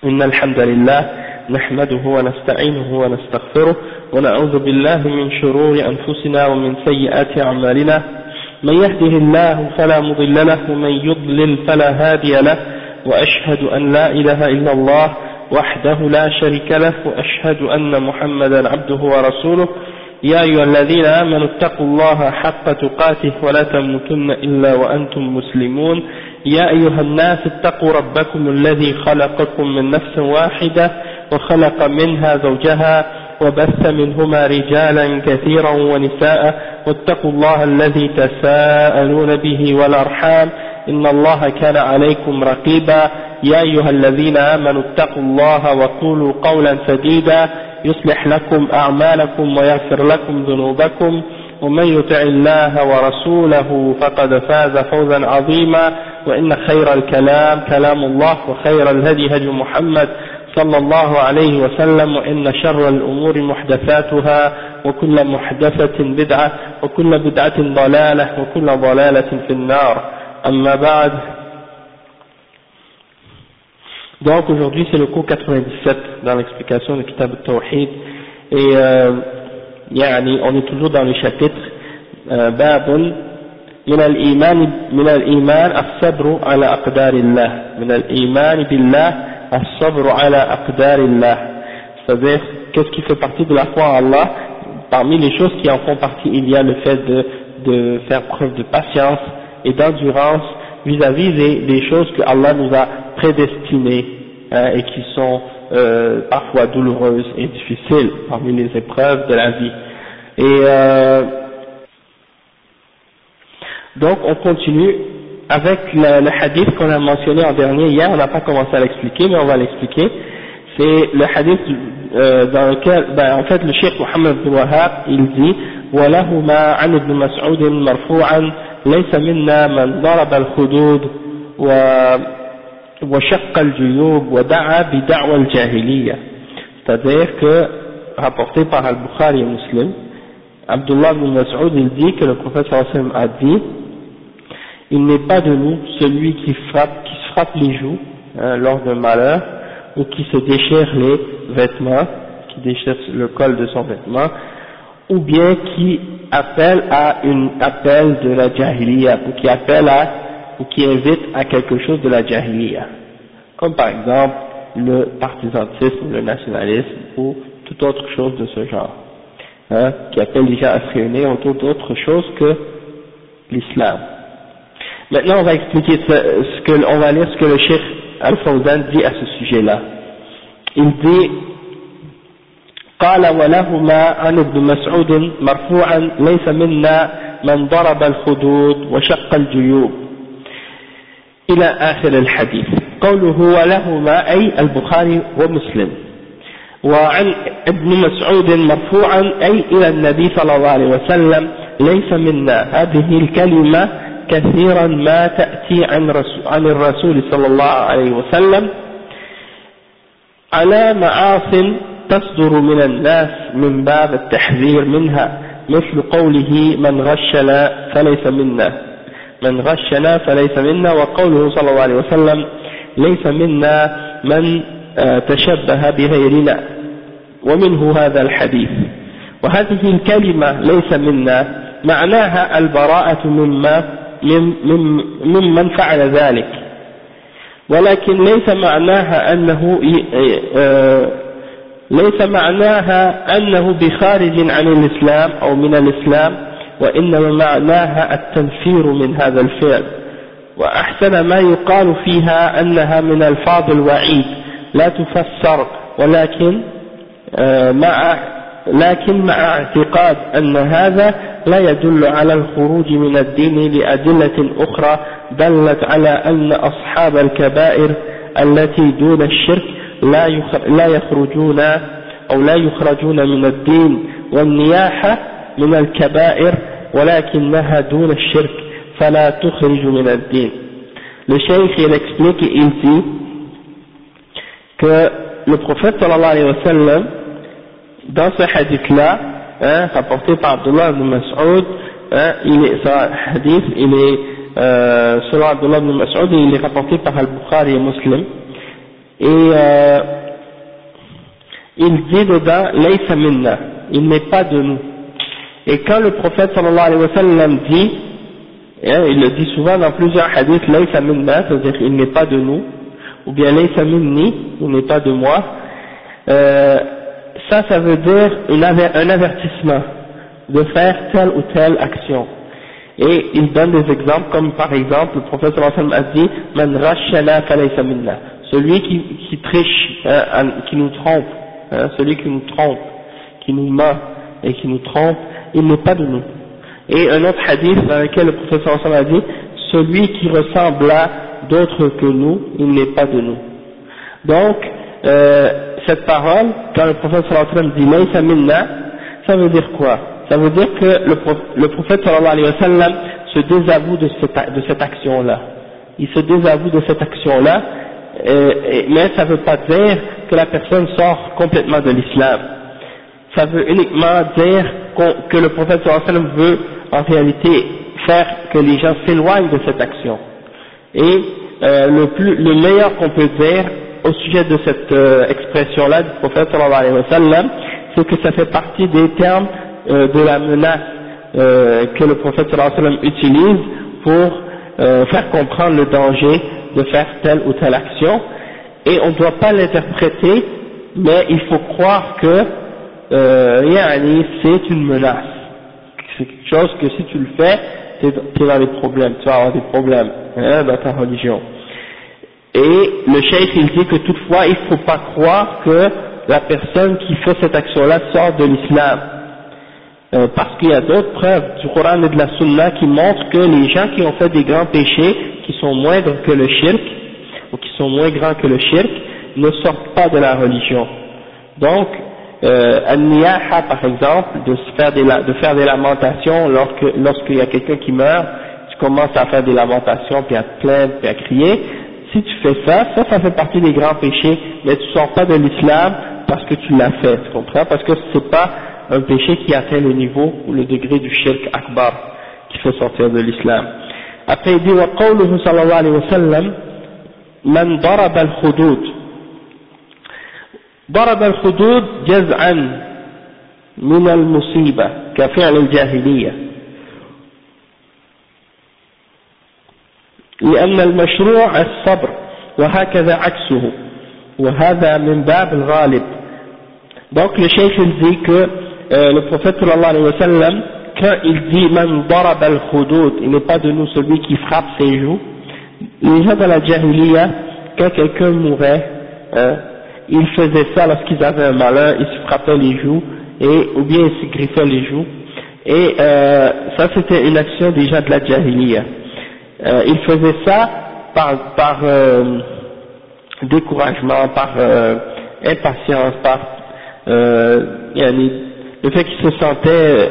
إن الحمد لله نحمده ونستعينه ونستغفره ونعوذ بالله من شرور أنفسنا ومن سيئات أعمالنا من يهده الله فلا مضل له ومن يضلل فلا هادي له وأشهد أن لا إله إلا الله وحده لا شريك له وأشهد أن محمدا عبده ورسوله يا أيها الذين آمنوا اتقوا الله حق تقاته ولا تموتن إلا وأنتم مسلمون يا أيها الناس اتقوا ربكم الذي خلقكم من نفس واحدة وخلق منها زوجها وبث منهما رجالا كثيرا ونساء واتقوا الله الذي تساءلون به والأرحام إن الله كان عليكم رقيبا يا أيها الذين آمنوا اتقوا الله وقولوا قولا سديدا يصلح لكم أعمالكم ويغفر لكم ذنوبكم ومن يطع الله ورسوله فقد فاز فوزا عظيما وإن خير الكلام كلام الله وخير الهدي هدي محمد صلى الله عليه وسلم وإن شر الأمور محدثاتها وكل محدثة بدعة وكل بدعة ضلالة وكل ضلالة في النار أما بعد. Donc aujourd'hui c'est le cours 97 dans l'explication du Kitab al-Tawhid et on est toujours dans le chapitre باب من الإيمان الصبر على أقدار الله من الإيمان بالله الصبر على أقدار الله, c'est-à-dire qu'est-ce qui fait partie de la foi en Allah. Parmi les choses qui en font partie, il y a le fait de faire preuve de patience et d'endurance vis-à-vis des choses que Allah nous a prédestinées et qui sont parfois douloureuses et difficiles parmi les épreuves de la vie. Et donc on continue avec le hadith qu'on a mentionné en dernier. Hier on n'a pas commencé à l'expliquer, mais on va l'expliquer. C'est le hadith dans lequel en fait le Cheikh Mohammed bin Wahhab il dit وَلَهُمَا عَنِ ابْنِ مَسْعُودٍ مَرْفُوعًا لَيْسَ مِنَّا مَنْ ضَرَبَ الْخُدُودَ وَشَقَّ الْجُيُوبَ وَدَعَا بِدَعْوَى الْجَاهِلِيَّةِ. C'est-à-dire que, rapporté par Al-Bukhari et Muslim, Abdullah ibn Mas'ud il dit que le prophète sallallahu alayhi wa sallam a dit: il n'est pas de nous celui qui se frappe les joues lors d'un malheur, ou qui se déchire les vêtements, qui déchire le col de son vêtement, ou bien qui appelle à appel de la jahiliya, ou qui appelle ou qui invite à quelque chose de la jahiliya, comme par exemple le partisanisme, le nationalisme ou toute autre chose de ce genre, qui appelle les gens à se réunir autour d'autre chose que l'islam. Maintenant on va expliquer on va lire ce que le Cheikh Al-Fawzan dit à ce sujet-là. Il dit: قال ولهما عن ابن مسعود مرفوعا ليس منا من ضرب الخدود وشق الجيوب إلى آخر الحديث. قوله ولهما أي البخاري ومسلم. وعن ابن مسعود مرفوعا أي إلى النبي صلى الله عليه وسلم ليس منا. هذه الكلمة كثيرا ما تأتي عن الرسول صلى الله عليه وسلم على معاصٍ تصدر من الناس من باب التحذير منها، مثل قوله من غشنا فليس منا، وقوله صلى الله عليه وسلم ليس منا من تشبه بغيرنا، ومنه هذا الحديث. وهذه الكلمة ليس منا معناها البراءة ممن فعل ذلك، ولكن ليس معناها أنه بخارج عن الإسلام أو من الإسلام، وإنما معناها التنفير من هذا الفعل. وأحسن ما يقال فيها أنها من ألفاظ الوعيد لا تفسر، لكن مع اعتقاد أن هذا لا يدل على الخروج من الدين لأدلة أخرى دلت على أن أصحاب الكبائر التي دون الشرك لا يخرجون من الدين، والنياحة من الكبائر ولكنها دون الشرك فلا تخرج من الدين. Le cheikh il explique et il dit que le prophète sallallahu alayhi wa sallam dans ce hadith là rapporté par Abdullah ibn Mas'ud, ce hadith il est selon Abdullah ibn Mas'ud il est rapporté par Al-Bukhari et Muslim. Et il dit dedans laysa minna, il n'est pas de nous. Et quand le prophète sallallahu alayhi wa sallam dit, il le dit souvent dans plusieurs hadiths, laysa minna, c'est-à-dire il n'est pas de nous, ou bien laysa minni, il n'est pas de moi, ça veut dire un avertissement de faire telle ou telle action. Et il donne des exemples, comme par exemple, le prophète sallallahu alayhi wa sallam a dit, man rashana falaysa minna, celui qui triche, qui nous trompe, celui qui nous trompe, qui nous ment et qui nous trompe, il n'est pas de nous. Et un autre hadith dans lequel le prophète sallallahu alayhi wa sallam a dit, celui qui ressemble à d'autres que nous, il n'est pas de nous. Donc, cette parole, quand le prophète sallallahu alayhi wa sallam dit laysa minna, ça veut dire quoi? Ça veut dire que le prophète sallallahu alayhi wa sallam se désavoue de cette action-là. Il se désavoue de cette action-là, mais ça ne veut pas dire que la personne sort complètement de l'islam. Ça veut uniquement dire que le prophète sallallahu alayhi wa sallam veut en réalité faire que les gens s'éloignent de cette action. Et le meilleur qu'on peut dire au sujet de cette expression-là du prophète sallallahu alayhi wa sallam, c'est que ça fait partie des termes de la menace que le prophète sallallahu alayhi wa sallam utilise pour faire comprendre le danger de faire telle ou telle action, et on ne doit pas l'interpréter, mais il faut croire que c'est une menace, c'est quelque chose que si tu le fais, tu es dans des problèmes, tu vas avoir des problèmes dans ta religion. Et le cheikh il dit que toutefois il ne faut pas croire que la personne qui fait cette action-là sort de l'islam, parce qu'il y a d'autres preuves du Coran et de la Sunna qui montrent que les gens qui ont fait des grands péchés, qui sont moindres que le shirk, ou qui sont moins grands que le shirk, ne sortent pas de la religion. Donc, al-niyaha par exemple, de faire des lamentations lorsqu'il y a quelqu'un qui meurt, tu commences à faire des lamentations, puis à te plaindre, puis à crier. Si tu fais ça fait partie des grands péchés, mais tu sors pas de l'islam parce que tu l'as fait, tu comprends? Parce que c'est pas un péché qui atteint le niveau ou le degré du shirk akbar qui fait sortir de l'islam. Après il dit wa qawluhu sallallahu alayhi wa sallam man daraba al-khudud. ضرب الخدود جزعا من المصيبة كفعل الجاهلية لأن المشروع الصبر وهكذا عكسه وهذا من باب الغالب. Donc le cheikh il dit que le prophète sallallahu alayhi wa sallam, quand il dit man darab al-khudud, il n'est pas de nous celui qui frappe ses joues. Les gens de la jahiliya, quand quelqu'un mourait, ils faisaient ça lorsqu'ils avaient un malheur, ils se frappaient les joues, ou bien ils se griffaient les joues, et ça c'était une action des gens de la jahiliya. Ils faisaient ça par découragement, par impatience, par le fait qu'ils se sentaient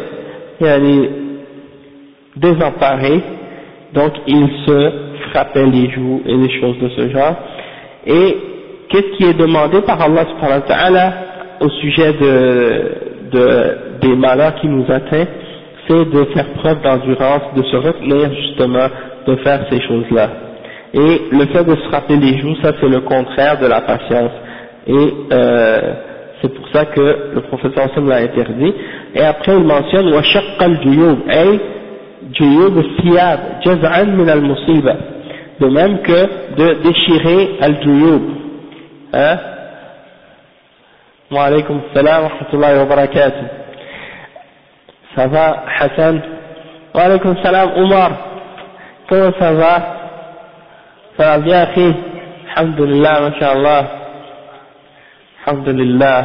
désemparés, donc ils se frappaient les joues et des choses de ce genre. Et qu'est-ce qui est demandé par Allah subhanahu wa ta'ala au sujet des malheurs qui nous atteignent? C'est de faire preuve d'endurance, de se retenir justement de faire ces choses-là. Et le fait de se frapper les joues, ça c'est le contraire de la patience. Et c'est pour ça que le prophète sallallahu alayhi wa sallam l'a interdit. Et après il mentionne wa shaqqa al-juyub, ay juyub al-thiyab, jaz'an min al-musiba. De même que de déchirer al-juyub. Wa alaykum salam wa rahmatullahi wa barakatuh. Ça va Hassan? Wa alaykum salam Omar. Comment ça va? Ça va bien, akhi? Alhamdulillah, masha'Allah. Alhamdulillah.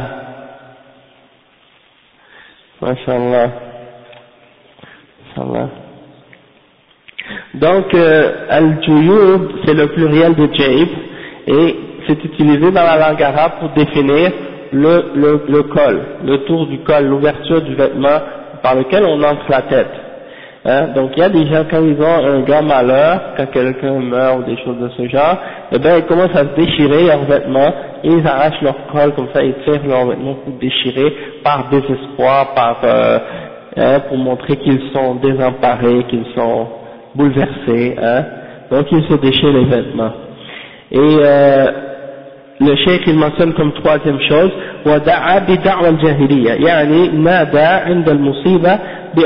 Masha'Allah. Masha'Allah. Donc, al-juyub, c'est le pluriel de jaib, et c'est utilisé dans la langue arabe pour définir le col, le tour du col, l'ouverture du vêtement par lequel on entre la tête. Donc il y a des gens, quand ils ont un grand malheur, quand quelqu'un meurt ou des choses de ce genre, eh bien ils commencent à se déchirer leurs vêtements, et ils arrachent leur col comme ça, ils tirent leurs vêtements pour déchirer par désespoir, pour montrer qu'ils sont désemparés, qu'ils sont bouleversés, donc ils se déchirent les vêtements. Et le cheikh il mentionne comme troisième chose ودعا بدعوى الجاهلية يعني نادى عند المصيبة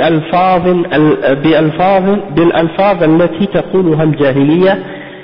بالألفاظ التي تقولها الجاهلية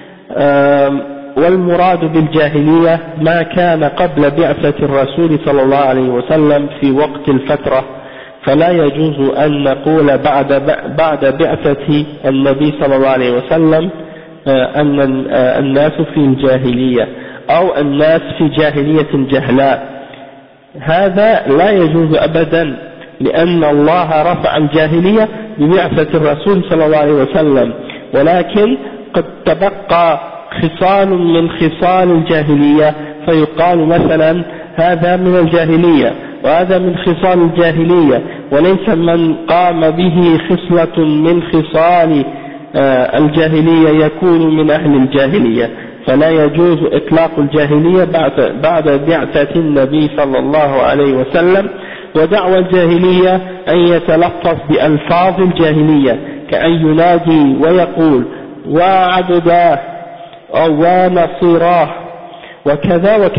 والمراد بالجاهلية ما كان قبل بعثة الرسول صلى الله عليه وسلم في وقت الفترة فلا يجوز أن نقول بعد بعثة النبي صلى الله عليه وسلم أن الناس في الجاهلية أو الناس في جاهلية جهلاء هذا لا يجوز أبدا لأن الله رفع الجاهلية ببعثة الرسول صلى الله عليه وسلم ولكن قد تبقى خصال من خصال الجاهلية فيقال مثلا هذا من الجاهلية وهذا من خصال الجاهلية وليس من قام به خصلة من خصال الجاهلية يكون من أهل الجاهلية فلا يجوز إطلاق الجاهلية بعد بعثة النبي صلى الله عليه وسلم ودعوى الجاهلية أن يتلفظ بألفاظ الجاهلية كأن ينادي ويقول وعبداه أو ونصيراه وكذا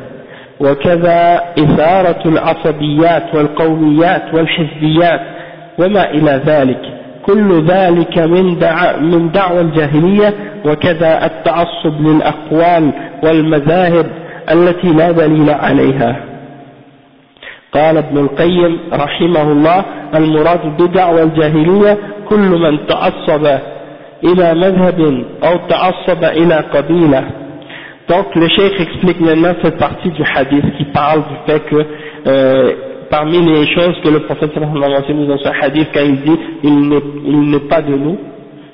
وكذا إثارة العصبيات والقوميات والحزبيات وما إلى ذلك كل ذلك من دعوى الجاهلية وكذا التعصب للأقوال والمذاهب التي لا دليل عليها. قال ابن القيم رحمه الله المراد بدعوى الجاهلية كل من تعصب إلى مذهب أو تعصب إلى قبيلة. Donc le cheikh explique maintenant cette partie du hadith qui parle du fait que parmi les choses que le prophète sallallahu alayhi wa sallam a mentionné dans ce hadith quand il dit il n'est pas de nous,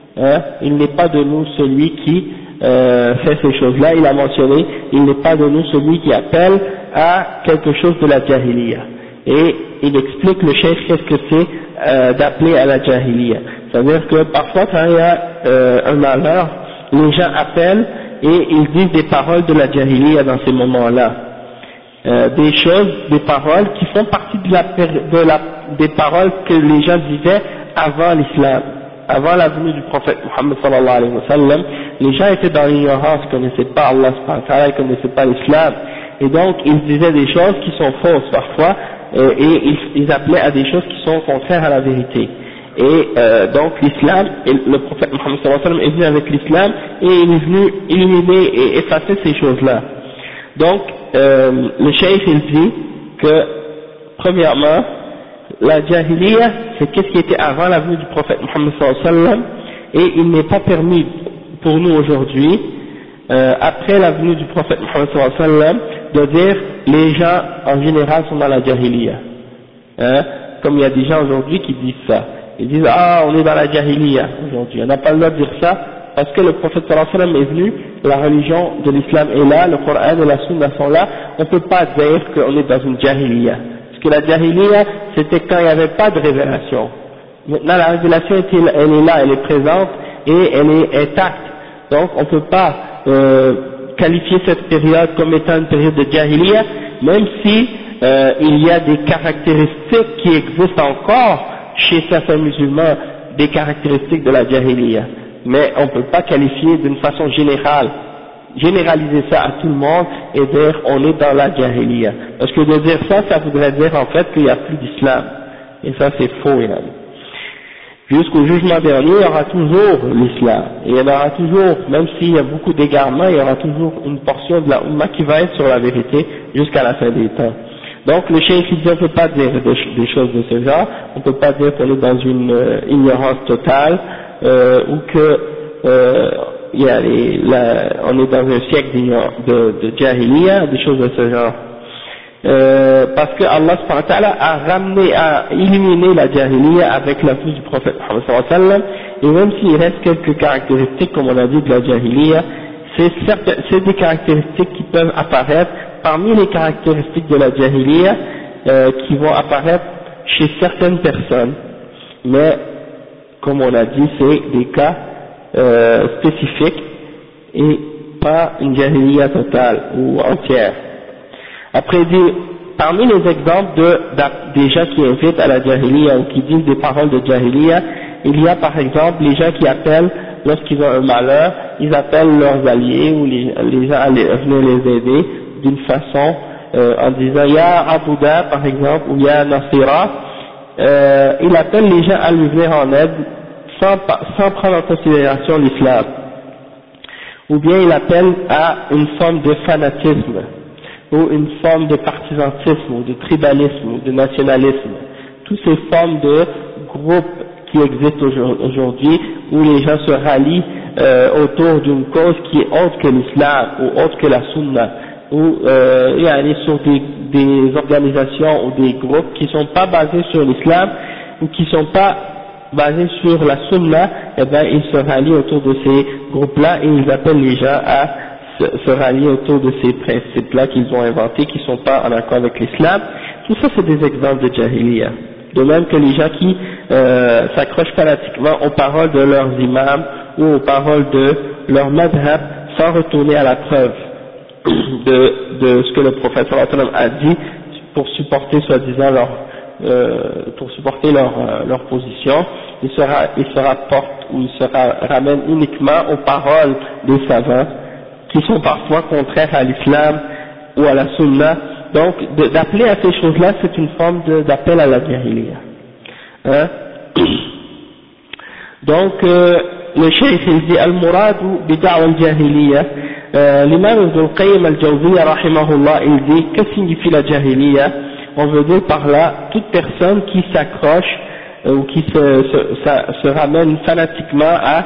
il n'est pas de nous celui qui fait ces choses-là, il a mentionné il n'est pas de nous celui qui appelle à quelque chose de la jahiliya. Et il explique le cheikh qu'est-ce que c'est d'appeler à la jahiliya. C'est-à-dire que parfois quand il y a un malheur, les gens appellent et ils disent des paroles de la jahiliya dans ces moments-là. Des choses, des paroles qui font partie des paroles que les gens disaient avant l'islam, avant la venue du prophète Muhammad sallallahu alayhi wa sallam. Les gens étaient dans l'ignorance, ils ne connaissaient pas Allah subhanahu wa ta'ala, ils ne connaissaient pas l'islam, et donc ils disaient des choses qui sont fausses parfois, et ils appelaient à des choses qui sont contraires à la vérité. Et donc l'islam, et le prophète Muhammad sallallahu alayhi wa sallam est venu avec l'islam, et il est venu éliminer et effacer ces choses-là. Donc le cheikh il dit que premièrement la jahiliya c'est qu'est-ce qui était avant la venue du prophète Muhammad sallallahu alayhi wa sallam, et il n'est pas permis pour nous aujourd'hui après la venue du prophète Muhammad sallallahu alayhi wa sallam de dire les gens en général sont dans la jahiliya, comme il y a des gens aujourd'hui qui disent ça, ils disent ah on est dans la jahiliya aujourd'hui, on n'a pas le droit de dire ça parce que le prophète sallallahu alayhi wa sallam est venu, la religion de l'islam est là, le Coran et la Sunna sont là, on ne peut pas dire qu'on est dans une jahiliya. Parce que la jahiliya, c'était quand il n'y avait pas de révélation. Maintenant la révélation elle est là, elle est présente et elle est intacte. Donc on ne peut pas qualifier cette période comme étant une période de jahiliya, même si il y a des caractéristiques qui existent encore chez certains musulmans, des caractéristiques de la jahiliya. Mais on ne peut pas qualifier d'une façon générale, généraliser ça à tout le monde et dire on est dans la jahiliya. Parce que de dire ça, ça voudrait dire en fait qu'il n'y a plus d'islam. Et ça c'est faux. Jusqu'au jugement dernier, il y aura toujours l'islam. Et il y en aura toujours, même s'il y a beaucoup d'égarements, il y aura toujours une portion de la Ummah qui va être sur la vérité jusqu'à la fin des temps. Donc le cheikh dit on ne peut pas dire des choses de ce genre, on ne peut pas dire qu'on est dans une ignorance totale, ou que on est dans un siècle de jahiliya, des choses de ce genre. Parce que Allah subhanahu wa ta'ala a éliminé la jahiliya avec la venue du prophète Muhammad sallallahu alayhi wa sallam, et même s'il reste quelques caractéristiques, comme on a dit, de la jahiliya, c'est des caractéristiques qui peuvent apparaître parmi les caractéristiques de la jahiliya qui vont apparaître chez certaines personnes, mais comme on a dit, c'est des cas spécifiques et pas une jahiliya totale ou entière. Après, il dit, parmi les exemples des gens qui invitent à la jahiliya ou qui disent des paroles de jahiliya, il y a par exemple les gens qui appellent, lorsqu'ils ont un malheur, ils appellent leurs alliés ou les gens à venir les aider d'une façon, en disant Ya Abouda par exemple, ou Ya Nasira, il appelle les gens à lui venir en aide sans prendre en considération l'islam. Ou bien il appelle à une forme de fanatisme, ou une forme de partisanisme, ou de tribalisme, ou de nationalisme. Toutes ces formes de groupes qui existent aujourd'hui, où les gens se rallient autour d'une cause qui est autre que l'islam, ou autre que la sunna, ou aller sur des organisations ou des groupes qui ne sont pas basés sur l'islam, ou qui ne sont pas basés sur la sunna, eh ben ils se rallient autour de ces groupes-là et ils appellent les gens à se rallier autour de ces principes-là qu'ils ont inventés, qui ne sont pas en accord avec l'islam. Tout ça c'est des exemples de jahiliya. De même que les gens qui s'accrochent fanatiquement aux paroles de leurs imams ou aux paroles de leur madhab sans retourner à la preuve de ce que le prophète sallallahu alayhi wa sallam a dit pour supporter soi-disant leur position. Ils se rapportent ou ils se ramènent uniquement aux paroles des savants qui sont parfois contraires à l'islam ou à la sunna. Donc d'appeler à ces choses-là, c'est une forme d'appel à la jahiliya. Hein? Donc le cheikh il dit al-muradu bid'wa al-jahiliya. L'imam Ibn al-Qayyim al-Jawziyya rahimahullah, il dit que signifie la jahiliya? On veut dire par là toute personne qui s'accroche ou qui se ramène fanatiquement à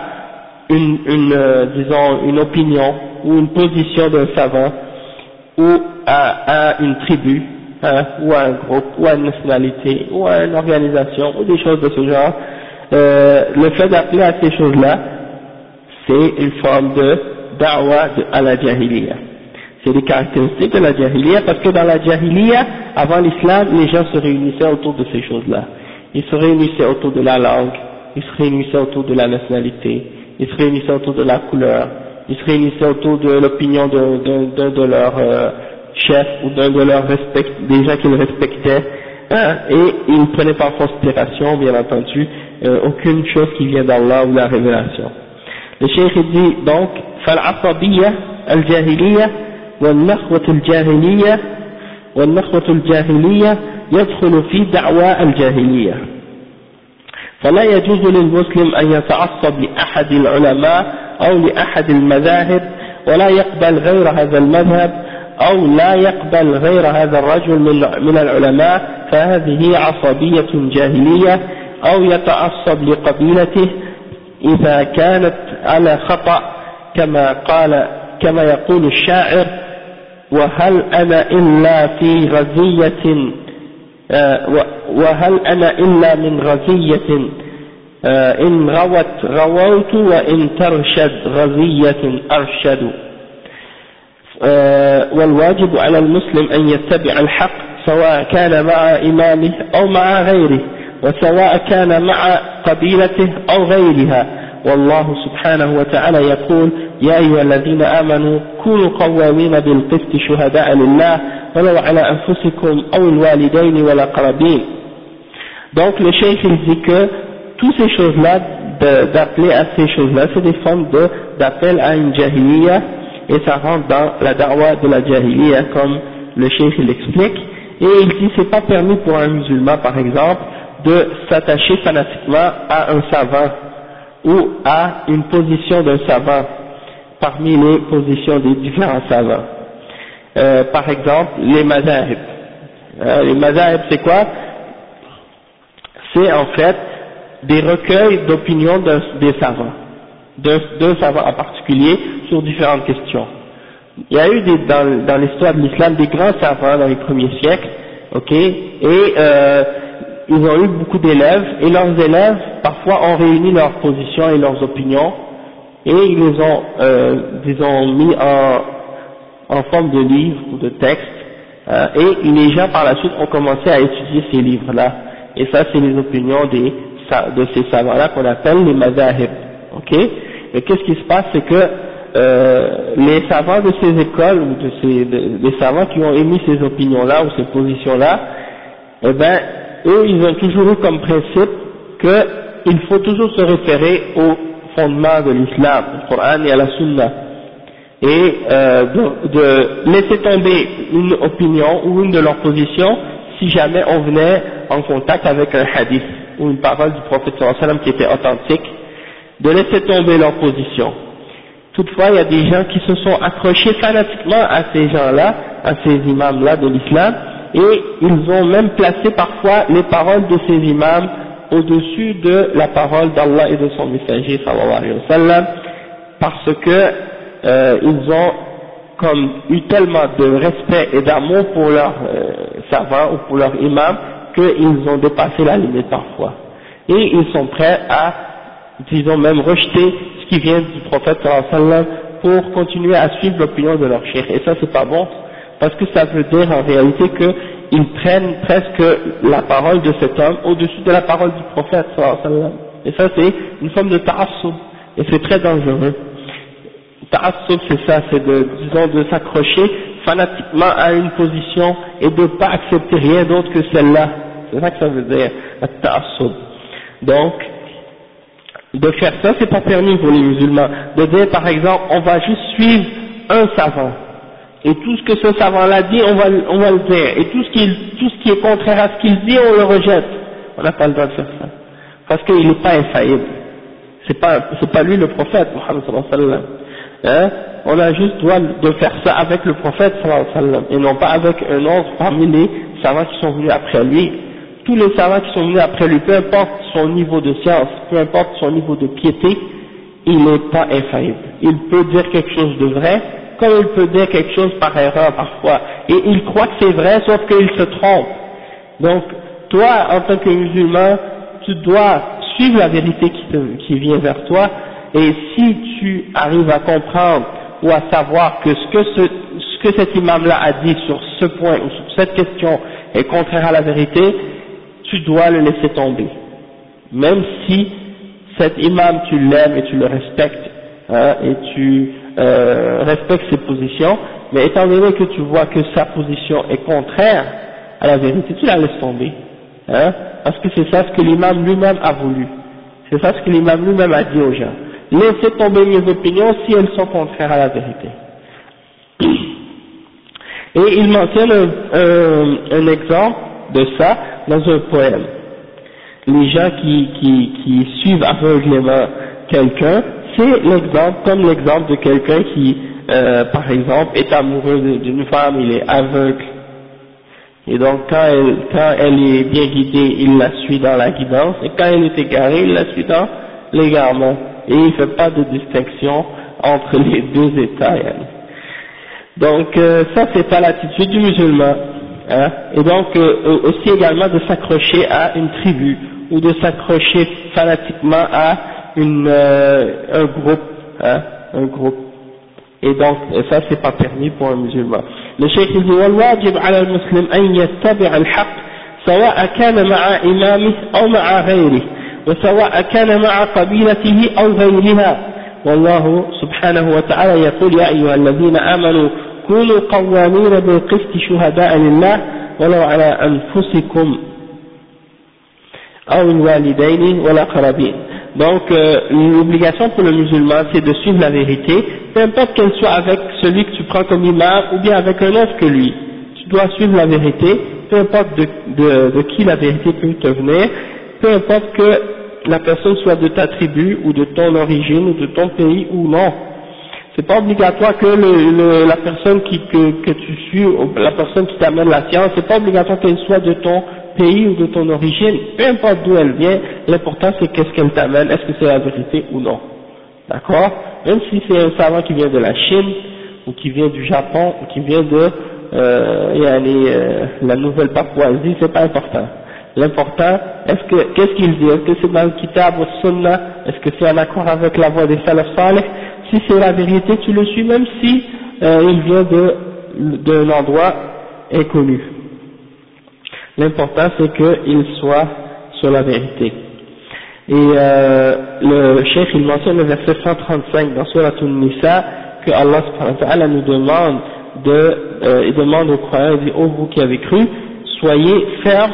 une opinion ou une position d'un savant ou à une tribu, hein, ou à un groupe ou à une nationalité ou à une organisation ou des choses de ce genre. Le fait d'appeler à ces choses-là, c'est une forme de da'wa à la jahiliya. C'est des caractéristiques de la jahiliya, parce que dans la jahiliya, avant l'islam, les gens se réunissaient autour de ces choses-là. Ils se réunissaient autour de la langue, ils se réunissaient autour de la nationalité, ils se réunissaient autour de la couleur, ils se réunissaient autour de l'opinion d'un de leurs chefs ou d'un de leurs des gens qu'ils respectaient, hein, et ils ne prenaient pas en considération, bien entendu, aucune chose qui vient d'Allah ou la révélation. Le cheikh dit donc فالعصبية الجاهلية والنخوة الجاهلية يدخل في دعوى الجاهلية. فلا يجوز للمسلم أن يتعصب لأحد العلماء أو لأحد المذاهب ولا يقبل غير هذا المذهب أو لا يقبل غير هذا الرجل من العلماء، فهذه عصبية جاهلية. أو يتعصب لقبيلته إذا كانت على خطأ كما يقول الشاعر وهل أنا إلا من غزية إن غوت وإن ترشد غزية أرشد. والواجب على المسلم أن يتبع الحق سواء كان مع إمامه أو مع غيره، وسواء كان مع قبيلته أو غيرها. والله سبحانه وتعالى يقول يا أيها الذين آمنوا كونوا قوامين بالقسط شهداء لله ولو على أنفسكم أو الوالدين والأقربين. Donc le cheikh il dit que toutes ces choses-là, d'appeler à ces choses-là, c'est des formes d'appel à une jahiliya, et ça rentre dans la da'wa de la jahiliya comme le cheikh il explique. Et il dit c'est pas permis pour un musulman par exemple de s'attacher fanatiquement à un savant ou à une position d'un savant parmi les positions des différents savants. Par exemple les mazahib. Les mazahib c'est quoi? C'est en fait des recueils d'opinions des savants, d'un savant en particulier sur différentes questions. Il y a eu dans l'histoire de l'islam des grands savants dans les premiers siècles, ok, et ils ont eu beaucoup d'élèves, et leurs élèves parfois ont réuni leurs positions et leurs opinions, et ils les ont mis en forme de livres ou de textes, et les gens par la suite ont commencé à étudier ces livres-là, et ça c'est les opinions de ces savants-là qu'on appelle les mazahib, ok. Et qu'est-ce qui se passe, c'est que les savants de ces écoles ou les savants qui ont émis ces opinions-là ou ces positions-là, eh ben eux ils ont toujours eu comme principe qu'il faut toujours se référer au fondement de l'islam, au Coran et à la Sunna. et de laisser tomber une opinion ou une de leurs positions si jamais on venait en contact avec un hadith ou une parole du prophète sallallahu alayhi wa sallam qui était authentique, de laisser tomber leur position. Toutefois, il y a des gens qui se sont accrochés fanatiquement à ces gens-là, à ces imams-là de l'islam, et ils ont même placé parfois les paroles de ces imams au-dessus de la parole d'Allah et de son messager sallallahu alayhi wa sallam, parce que ils ont comme eu tellement de respect et d'amour pour leurs savants ou pour leurs imams qu'ils ont dépassé la limite parfois. Et ils sont prêts à, disons même, rejeter ce qui vient du prophète sallallahu alayhi wa sallam pour continuer à suivre l'opinion de leur cheikh. Et ça c'est pas bon, parce que ça veut dire en réalité qu'ils prennent presque la parole de cet homme au-dessus de la parole du prophète sallallahu alayhi wa sallam. Et ça c'est une forme de ta'assub, et c'est très dangereux. Ta'assub c'est ça, c'est de s'accrocher fanatiquement à une position et de ne pas accepter rien d'autre que celle-là. C'est ça que ça veut dire, ta'assub. Donc, de faire ça, c'est pas permis pour les musulmans. De dire par exemple, on va juste suivre un savant, et tout ce que ce savant-là dit, on va le dire, et tout ce qui est contraire à ce qu'il dit, on le rejette. On n'a pas le droit de faire ça, parce qu'il n'est pas infaillible. C'est pas lui le prophète, Muhammad sallallahu alayhi wa sallam. On a juste droit de faire ça avec le prophète sallallahu alayhi wa sallam, et non pas avec un autre parmi les savants qui sont venus après lui. Tous les savants qui sont venus après lui, peu importe son niveau de science, peu importe son niveau de piété, il n'est pas infaillible. Il peut dire quelque chose de vrai, comme il peut dire quelque chose par erreur parfois, et il croit que c'est vrai, sauf qu'il se trompe. Donc, toi, en tant que musulman, tu dois suivre la vérité qui vient vers toi, et si tu arrives à comprendre ou à savoir que ce que cet imam-là a dit sur ce point ou sur cette question est contraire à la vérité, tu dois le laisser tomber. Même si cet imam, tu l'aimes et tu le respectes, et tu respectes ses positions, mais étant donné que tu vois que sa position est contraire à la vérité, tu la laisses tomber. Parce que c'est ça ce que l'imam lui-même a voulu. C'est ça ce que l'imam lui-même a dit aux gens. Laissez tomber mes opinions si elles sont contraires à la vérité. Et il mentionne un exemple de ça dans un poème. Les gens qui suivent aveuglément quelqu'un, c'est l'exemple, comme l'exemple de quelqu'un qui, par exemple, est amoureux d'une femme, il est aveugle. Et donc quand elle est bien guidée, il la suit dans la guidance, et quand elle est égarée, il la suit dans l'égarement. Et il ne fait pas de distinction entre les deux états. Donc ça c'est pas l'attitude du musulman. Et donc aussi également de s'accrocher à une tribu ou de s'accrocher fanatiquement à un groupe. Et donc ça c'est pas permis pour un musulman. Le cheikh dit والواجب على المسلم أن يتبع الحق سواء كان مع إمامه أو مع غيره وسواء كان مع قبيلته أو غيرها والله سبحانه وتعالى يقول يا أيها الذين آمنوا كونوا قوامين بالقسط شهداء لله ولو على أنفسكم أو الوالدين والأقربين. Donc l'obligation pour le musulman c'est de suivre la vérité, peu importe qu'elle soit avec celui que tu prends comme imam ou bien avec un autre que lui. Tu dois suivre la vérité, peu importe de qui la vérité peut te venir, peu importe que la personne soit de ta tribu ou de ton origine ou de ton pays ou non. C'est pas obligatoire que la personne que tu suis, la personne qui t'amène la science, c'est pas obligatoire qu'elle soit de ton pays ou de ton origine, peu importe d'où elle vient, l'important c'est qu'est-ce qu'elle t'amène, est-ce que c'est la vérité ou non. D'accord? Même si c'est un savant qui vient de la Chine, ou qui vient du Japon, ou qui vient de la nouvelle Papouasie, c'est pas important. L'important, qu'est-ce qu'il dit? Est-ce que c'est dans le Kitab ou Sunnah? Est-ce que c'est en accord avec la voie des Salaf Salih? Si c'est la vérité, tu le suis, même si il vient d'un endroit inconnu. L'important c'est qu'il soit sur la vérité. Et le cheikh il mentionne le verset 135 dans Surat An-Nisa que Allah subhanahu wa ta'ala nous demande il demande aux croyants, il dit ô vous qui avez cru, soyez fermes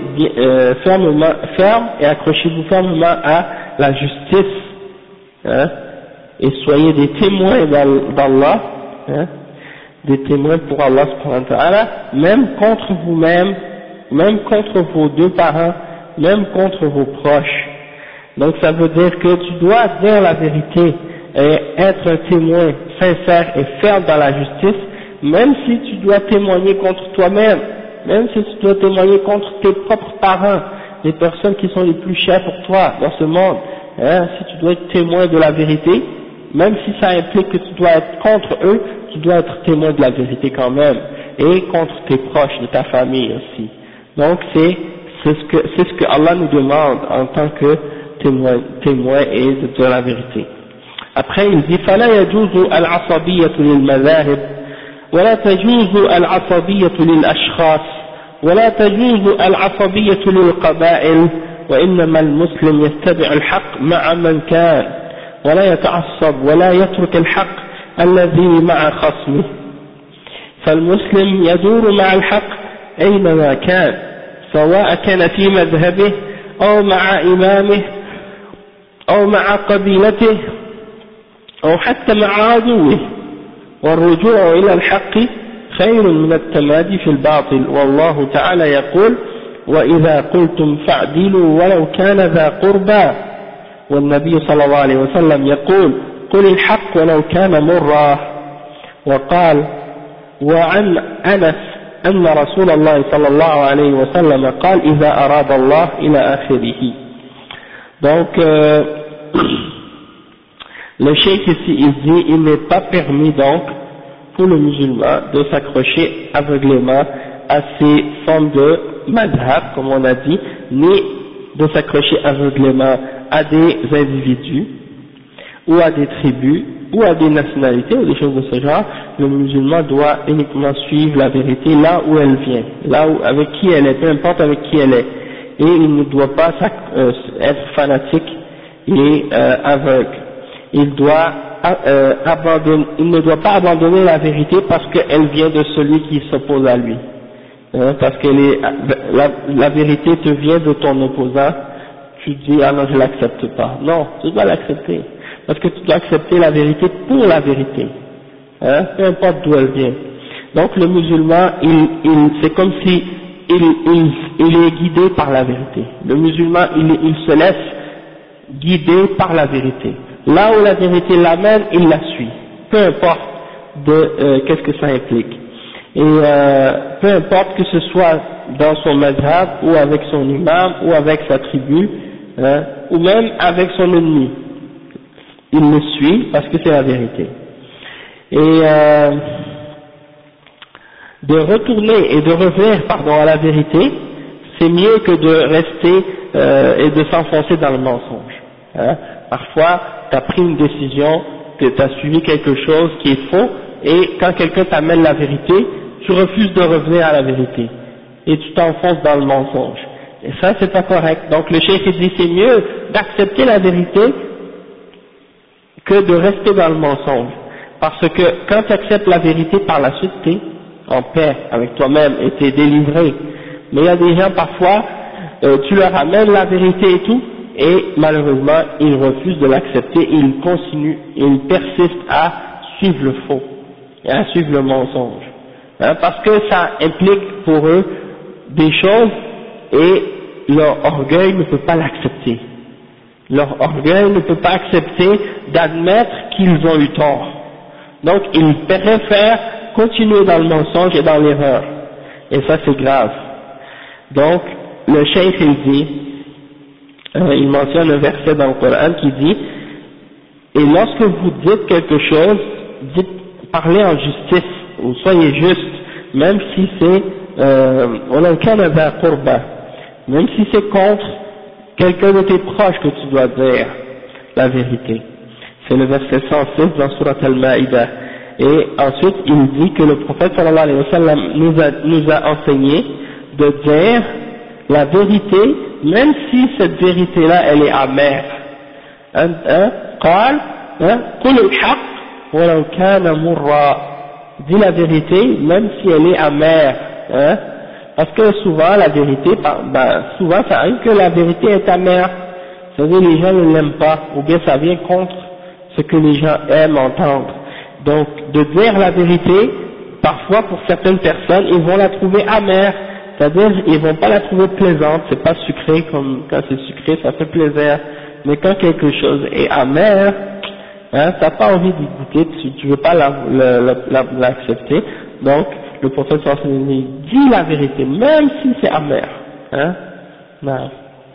et accrochez-vous fermement à la justice, et soyez des témoins d'Allah hein, des témoins pour Allah subhanahu wa ta'ala, même contre vous-même, même contre vos deux parents, même contre vos proches. Donc ça veut dire que tu dois dire la vérité et être un témoin sincère et ferme dans la justice, même si tu dois témoigner contre toi-même, même si tu dois témoigner contre tes propres parents, les personnes qui sont les plus chères pour toi dans ce monde, hein, si tu dois être témoin de la vérité, même si ça implique que tu dois être contre eux, tu dois être témoin de la vérité quand même, et contre tes proches, de ta famille aussi. Donc c'est ce que Allah nous demande en tant que témoin et de dire la vérité. Après il dit فلا يجوز العصبية للمذاهب ولا تجوز العصبية للأشخاص ولا تجوز العصبية للقبائل وإنما المسلم يتبع الحق مع من كان ولا يتعصب ولا يترك الحق الذي مع خصمه فالمسلم يدور مع الحق أينما كان سواء كان في مذهبه أو مع إمامه أو مع قبيلته أو حتى مع عدوه والرجوع إلى الحق خير من التمادي في الباطل والله تعالى يقول وإذا قلتم فاعدلوا ولو كان ذا قربى والنبي صلى الله عليه وسلم يقول قل الحق ولو كان مرا وقال وعن أنس أن رسول الله صلى الله عليه وسلم قال إذا أراد الله إلى آخره. Donc le cheikh ici il dit il n'est pas permis donc pour le musulman de s'accrocher aveuglément à ces formes de madhab comme on a dit, ni de s'accrocher aveuglément à des individus ou à des tribus ou à des nationalités ou des choses de ce genre. Le musulman doit uniquement suivre la vérité là où elle vient, là où, avec qui elle est, peu importe avec qui elle est, et il ne doit pas être fanatique et aveugle. Il ne doit pas abandonner la vérité parce qu'elle vient de celui qui s'oppose à lui, parce que la vérité te vient de ton opposant, tu dis ah non je l'accepte pas, non tu dois l'accepter, parce que tu dois accepter la vérité pour la vérité, peu importe d'où elle vient. Donc le musulman c'est comme si il est guidé par la vérité. Le musulman il se laisse guider par la vérité. Là où la vérité l'amène, il la suit, peu importe qu'est-ce que ça implique. Et peu importe que ce soit dans son madhab, ou avec son imam, ou avec sa tribu, ou même avec son ennemi. Il le suit parce que c'est la vérité. Et de retourner et de revenir à la vérité, c'est mieux que de rester et de s'enfoncer dans le mensonge. Parfois, tu as pris une décision, tu as suivi quelque chose qui est faux, et quand quelqu'un t'amène la vérité, tu refuses de revenir à la vérité, et tu t'enfonces dans le mensonge. Et ça, c'est pas correct. Donc le cheikh dit c'est mieux d'accepter la vérité que de rester dans le mensonge. Parce que quand tu acceptes la vérité par la suite, tu es en paix avec toi-même et tu es délivré. Mais il y a des gens parfois, tu leur amènes la vérité et tout, et malheureusement ils refusent de l'accepter, ils continuent, ils persistent à suivre le faux et à suivre le mensonge, parce que ça implique pour eux des choses et leur orgueil ne peut pas l'accepter. Leur orgueil ne peut pas accepter d'admettre qu'ils ont eu tort, donc ils préfèrent continuer dans le mensonge et dans l'erreur, et ça c'est grave. Donc le cheikh il dit, il mentionne un verset dans le Coran qui dit et lorsque vous dites quelque chose, parlez en justice ou soyez juste, même si c'est même si c'est contre quelqu'un de tes proches que tu dois dire la vérité. C'est le verset 106 dans Surat Al-Ma'idah. Et ensuite il dit que le prophète sallallahu alayhi wa sallam nous a enseigné de dire la vérité, même si cette vérité-là, elle est amère. Dis la vérité, même si elle est amère. Parce que souvent, la vérité, souvent ça arrive que la vérité est amère. C'est-à-dire les gens ne l'aiment pas, ou bien ça vient contre ce que les gens aiment entendre. Donc, de dire la vérité, parfois pour certaines personnes, ils vont la trouver amère, c'est-à-dire ils vont pas la trouver plaisante, c'est pas sucré comme quand c'est sucré, ça fait plaisir, mais quand quelque chose est amer, hein, t'as pas envie d'y goûter, tu veux pas l'accepter, donc le prophète sallallahu alayhi wa sallam dit la vérité, même si c'est amer, hein, non.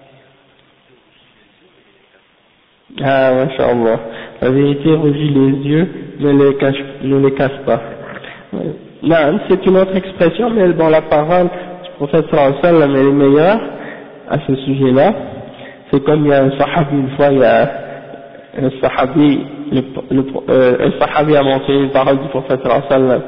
Ah, masha'Allah. La vérité rougit les yeux, ne les cache pas. Non, c'est une autre expression, mais bon, la parole du prophète sallallahu alayhi wa sallam est meilleure à ce sujet-là. C'est comme il y a un sahabi, une fois, il y a un sahabi, un sahabi a mentionné une parole du prophète sallallahu alayhi wa sallam,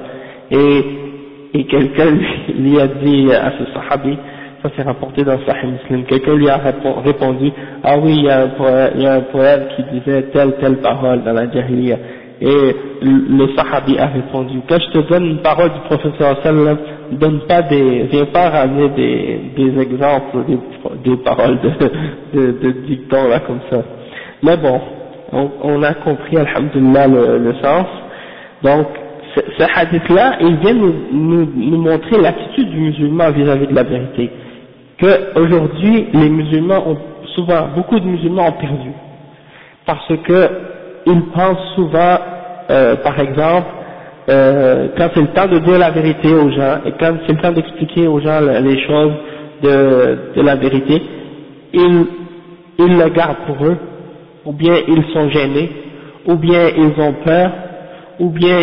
et quelqu'un lui a dit à ce sahabi, ça c'est rapporté dans Sahih Muslim, quelqu'un lui a répondu, ah oui, il y a un poète qui disait telle parole dans la Jahiliya, et le sahabi a répondu, quand je te donne une parole du prophète sallallahu alayhi wa sallam, viens pas ramener des exemples, des paroles de dictons là comme ça. Mais bon, on a compris, alhamdulillah, le sens. Donc, ce hadith-là, il vient nous montrer l'attitude du musulman vis-à-vis de la vérité. Que aujourd'hui, les musulmans ont souvent, beaucoup de musulmans ont perdu. Parce que ils pensent souvent, par exemple, quand c'est le temps de dire la vérité aux gens, et quand c'est le temps d'expliquer aux gens les choses de la vérité, ils le gardent pour eux, ou bien ils sont gênés, ou bien ils ont peur, ou bien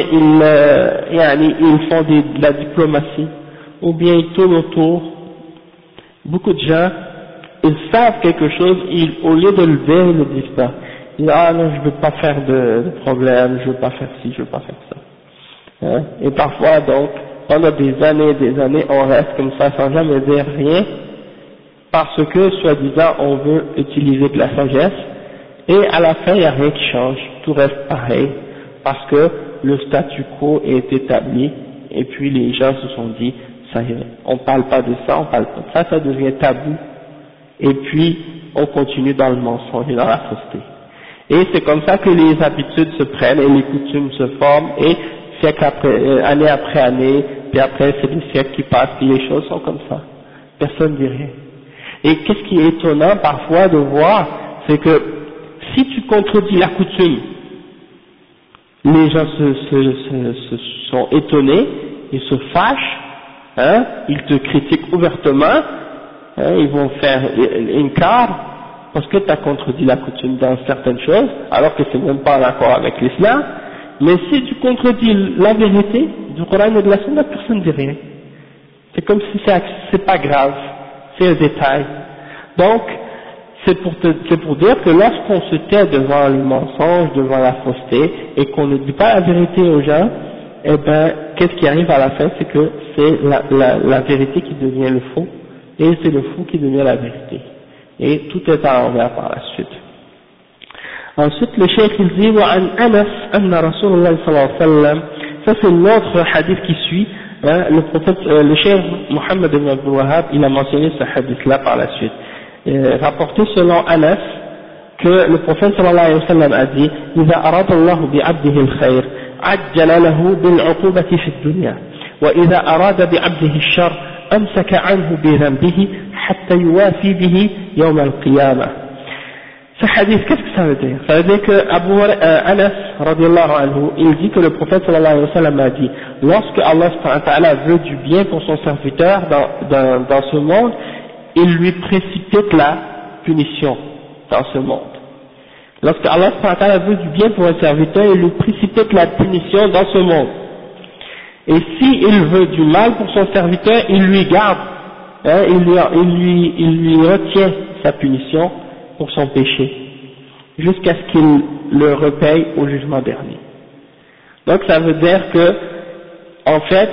ils font de la diplomatie, ou bien ils tournent autour. Beaucoup de gens, ils savent quelque chose, au lieu de le dire, ils ne le disent pas. Ils disent, ah non, je veux pas faire de problème, je veux pas faire ci, je veux pas faire ça. Hein? Et parfois, donc, pendant des années, on reste comme ça sans jamais dire rien, parce que, soi-disant, on veut utiliser de la sagesse, et à la fin, il n'y a rien qui change, tout reste pareil, parce que le statu quo est établi, et puis les gens se sont dit, ça y est, on parle pas de ça, on parle pas de ça, ça devient tabou, et puis on continue dans le mensonge et dans la fausseté. Et c'est comme ça que les habitudes se prennent, et les coutumes se forment, et siècle après, année après année, puis après c'est des siècles qui passent, puis les choses sont comme ça. Personne ne dit rien. Et qu'est-ce qui est étonnant parfois de voir, c'est que si tu contredis la coutume, les gens se sont étonnés, ils se fâchent, hein, ils te critiquent ouvertement, hein, ils vont faire une quart parce que tu as contredit la coutume dans certaines choses, alors que c'est même pas en accord avec l'islam. Mais si tu contredis la vérité du Coran et de la Sunna, personne ne dit rien. C'est comme si c'est pas grave, c'est un détail. Donc, c'est pour dire que lorsqu'on se tait devant les mensonges, devant la fausseté, et qu'on ne dit pas la vérité aux gens, eh ben, qu'est-ce qui arrive à la fin? C'est que c'est la vérité qui devient le faux, et c'est le faux qui devient la vérité. Et tout est à l'envers par la suite. Ensuite, le cheikh il dit, وعن أنس أن رسول الله صلى الله عليه وسلم, ça c'est l'autre hadith qui suit, hein, le cheikh Mohammed ibn Abdul Wahhab, il a mentionné ce hadith-là par la suite. Rapporté selon Anas, que le prophète sallallahu alayhi wa sallam a dit, إذا أراد الله بعبده الخير عجل له بالعقوبة في الدنيا وإذا أراد بعبده الشر أمسك عنه بذنبه حتى يوافي به يوم القيامة. Ce hadith, qu'est-ce que ça veut dire? Ça veut dire que Anas, radiallahu anhu, il dit que le prophète sallallahu alayhi wa sallam a dit, lorsque Allah subhanahu wa ta'ala veut du bien pour son serviteur dans ce monde, il lui précipite la punition dans ce monde. Lorsque Allah subhanahu wa ta'ala veut du bien pour un serviteur, il lui précipite la punition dans ce monde. Et s'il veut du mal pour son serviteur, il lui garde, hein, il lui retient sa punition pour son péché, jusqu'à ce qu'il le repaye au jugement dernier. Donc ça veut dire que, en fait,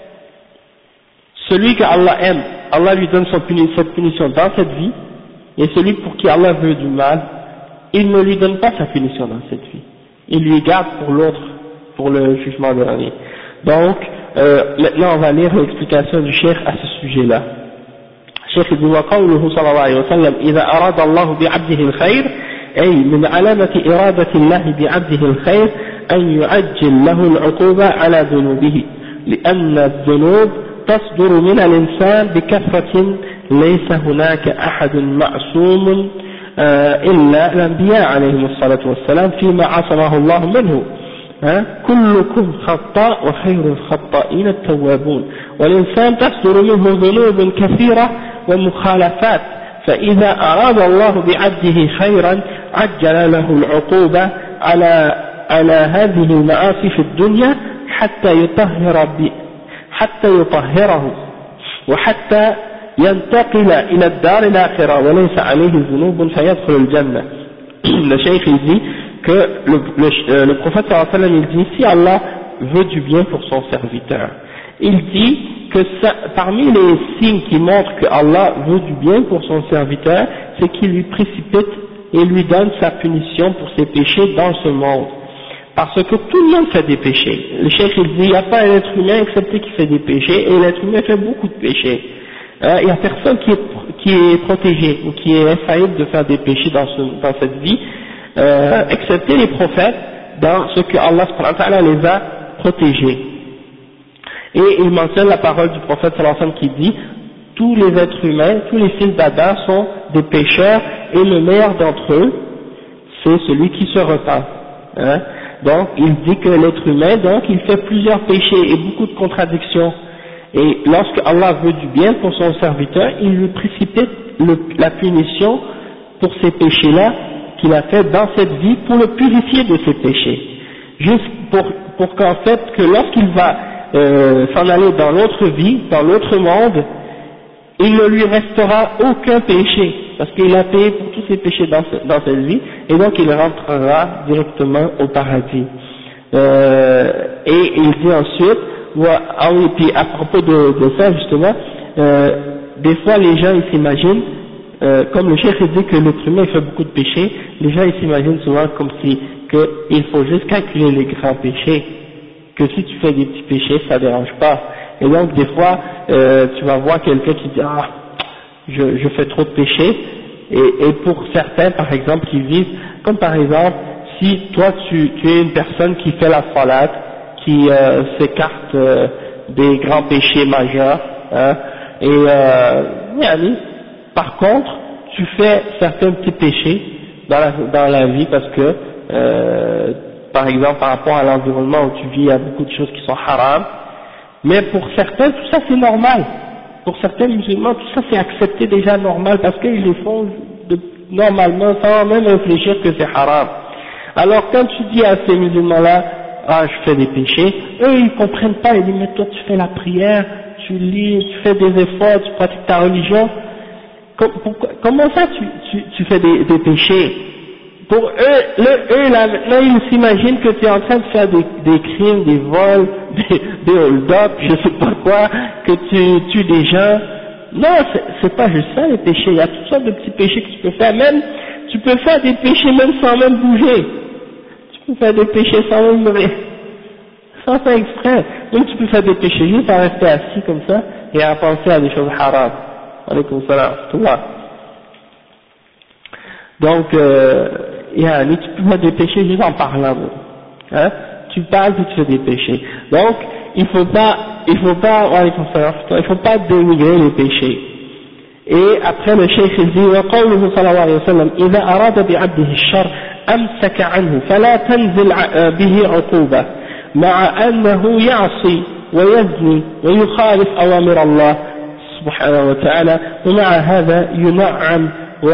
celui qu'Allah aime, Allah lui donne cette punition dans cette vie, et celui pour qui Allah veut du mal, il ne lui donne pas sa punition dans cette vie. Il lui garde pour l'autre, pour le jugement dernier. Donc, maintenant on va lire l'explication du cheikh à ce sujet-là. الشيخ يقول وقوله صلى الله عليه وسلم إذا أراد الله بعبده الخير أي من علامة إرادة الله بعبده الخير أن يعجل له العقوبة على ذنوبه لأن الذنوب تصدر من الإنسان بكثرة ليس هناك أحد معصوم إلا الأنبياء عليهم الصلاة والسلام فيما عصمه الله منه. كلكم خطاء وخير الخطائين التوابون. والإنسان تصدر منه ذنوب كثيرة ومخالفات، فإذا أراد الله بعبده خيرا عجل له العقوبة على هذه المعاصي في الدنيا حتى يطهره وحتى ينتقل إلى الدار الآخرة وليس عليه ذنوب فيدخل الجنة. Le cheikh il dit que le prophète sallallahu alayhi wa sallam il dit si Allah veut du bien pour son serviteur, il dit que parmi les signes qui montrent que Allah veut du bien pour son serviteur, c'est qu'il lui précipite et lui donne sa punition pour ses péchés dans ce monde. Parce que tout le monde fait des péchés. Le cheikh il dit il n'y a pas un être humain excepté qui fait des péchés, et l'être humain fait beaucoup de péchés. Il n'y a personne qui est protégé ou qui est infaillible de faire des péchés dans cette vie, excepté les prophètes, dans ce que Allah subhanahu wa ta'ala les a protégés. Et il mentionne la parole du prophète sallallahu alayhi wa sallam qui dit tous les êtres humains, tous les fils d'Adam sont des pécheurs, et le meilleur d'entre eux c'est celui qui se repent. Donc il dit que l'être humain, donc il fait plusieurs péchés et beaucoup de contradictions, et lorsque Allah veut du bien pour son serviteur, il lui précipite la punition pour ces péchés-là qu'il a fait dans cette vie, pour le purifier de ses péchés, juste pour qu'en fait, que lorsqu'il va s'en aller dans l'autre vie, dans l'autre monde, il ne lui restera aucun péché, parce qu'il a payé pour tous ses péchés dans cette vie, et donc il rentrera directement au paradis. Et il dit ensuite, ah oui, puis à propos de ça justement, des fois les gens ils s'imaginent, comme le cheikh dit que l'être humain fait beaucoup de péchés, les gens ils s'imaginent souvent comme si il faut juste calculer les grands péchés, que si tu fais des petits péchés ça dérange pas. Et donc des fois tu vas voir quelqu'un qui dit ah je fais trop de péchés, et pour certains par exemple qui vivent, comme par exemple si toi tu es une personne qui fait la salat, qui s'écarte des grands péchés majeurs, par contre tu fais certains petits péchés dans la vie parce que par exemple par rapport à l'environnement où tu vis, il y a beaucoup de choses qui sont haram, mais pour certains tout ça c'est normal, pour certains musulmans tout ça c'est accepté déjà normal parce qu'ils les font normalement sans même réfléchir que c'est haram. Alors quand tu dis à ces musulmans là ah je fais des péchés, eux ils comprennent pas, ils disent mais toi tu fais la prière, tu lis, tu fais des efforts, tu pratiques ta religion, comment ça tu fais des péchés? Pour eux là maintenant ils s'imaginent que tu es en train de faire des crimes, des vols, des hold-up, je sais pas quoi, que tu tues des gens. Non, c'est pas juste ça les péchés, il y a toutes sortes de petits péchés que tu peux faire, même tu peux faire des péchés même sans même bouger. Tu peux faire des péchés sans faire exprès. Donc tu peux faire des péchés juste à rester assis comme ça et à penser à des choses haram. Alaykoum salam. Donc tu peux faire des péchés juste en parlant. Tu parles et tu fais des péchés. Donc il faut pas dénigrer les péchés. Et après le cheikh il dit وقوله صلى الله عليه وسلم إذا أراد بعبده الشر أمسك عنه فلا تنزل به عقوبة مع أنه يعصي ويزني ويخالف أوامر الله سبحانه وتعالى ومع هذا ينعم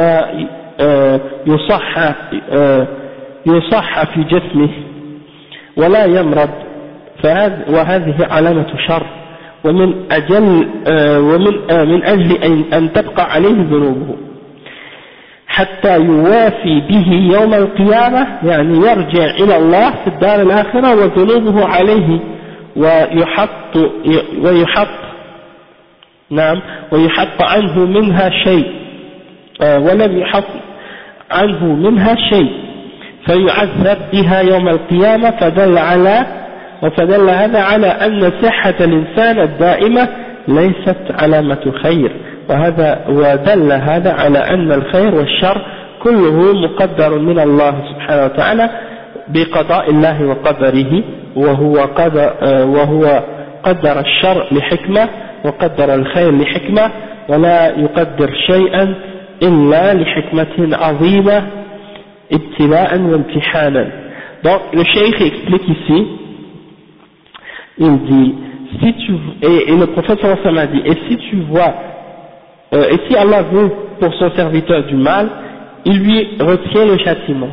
ويصح في جسمه ولا يمرض، وهذه علامة شر، ومن أجل أن تبقى عليه ذنوبه حتى يوافي به يوم القيامة، يعني يرجع إلى الله في الدار الآخرة وذنوبه عليه ويحط عنه منها شيء ولم يحط عنه منها شيء فيعذب بها يوم القيامة، فدل هذا على أن صحة الإنسان الدائمة ليست علامة خير، ودل هذا على أن الخير والشر كله مقدر من الله سبحانه وتعالى بقضاء الله وقدره وهو قدر الشر لحكمة وقدر الخير لحكمة ولا يقدر شيئا إلا لحكمة عظيمة ابتلاء وامتحانا. Donc le cheikh explique ici, il dit, si tu, et le prophète sallallahu alayhi wa sallam a dit, et si tu vois, et si Allah veut pour son serviteur du mal, il lui retient le châtiment.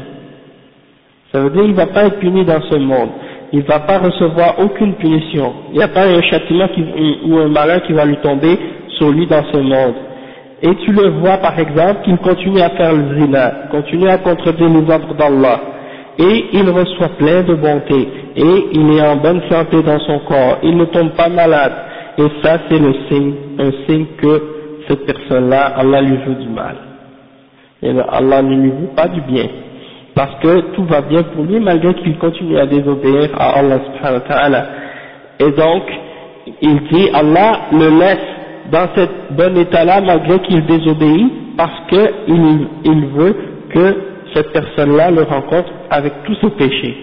Ça veut dire qu'il ne va pas être puni dans ce monde, il ne va pas recevoir aucune punition, il n'y a pas un châtiment ou un malheur qui va lui tomber sur lui dans ce monde. Et tu le vois par exemple qu'il continue à faire le zina, continue à contredire les ordres d'Allah, et il reçoit plein de bonté, et il est en bonne santé dans son corps, il ne tombe pas malade, et ça c'est le signe, un signe que cette personne-là, Allah lui veut du mal. Et Allah ne lui veut pas du bien, parce que tout va bien pour lui malgré qu'il continue à désobéir à Allah subhanahu wa ta'ala. Et donc, il dit, Allah le laisse dans cet bon état-là malgré qu'il désobéit, parce qu'il veut que cette personne-là le rencontre avec tous ses péchés.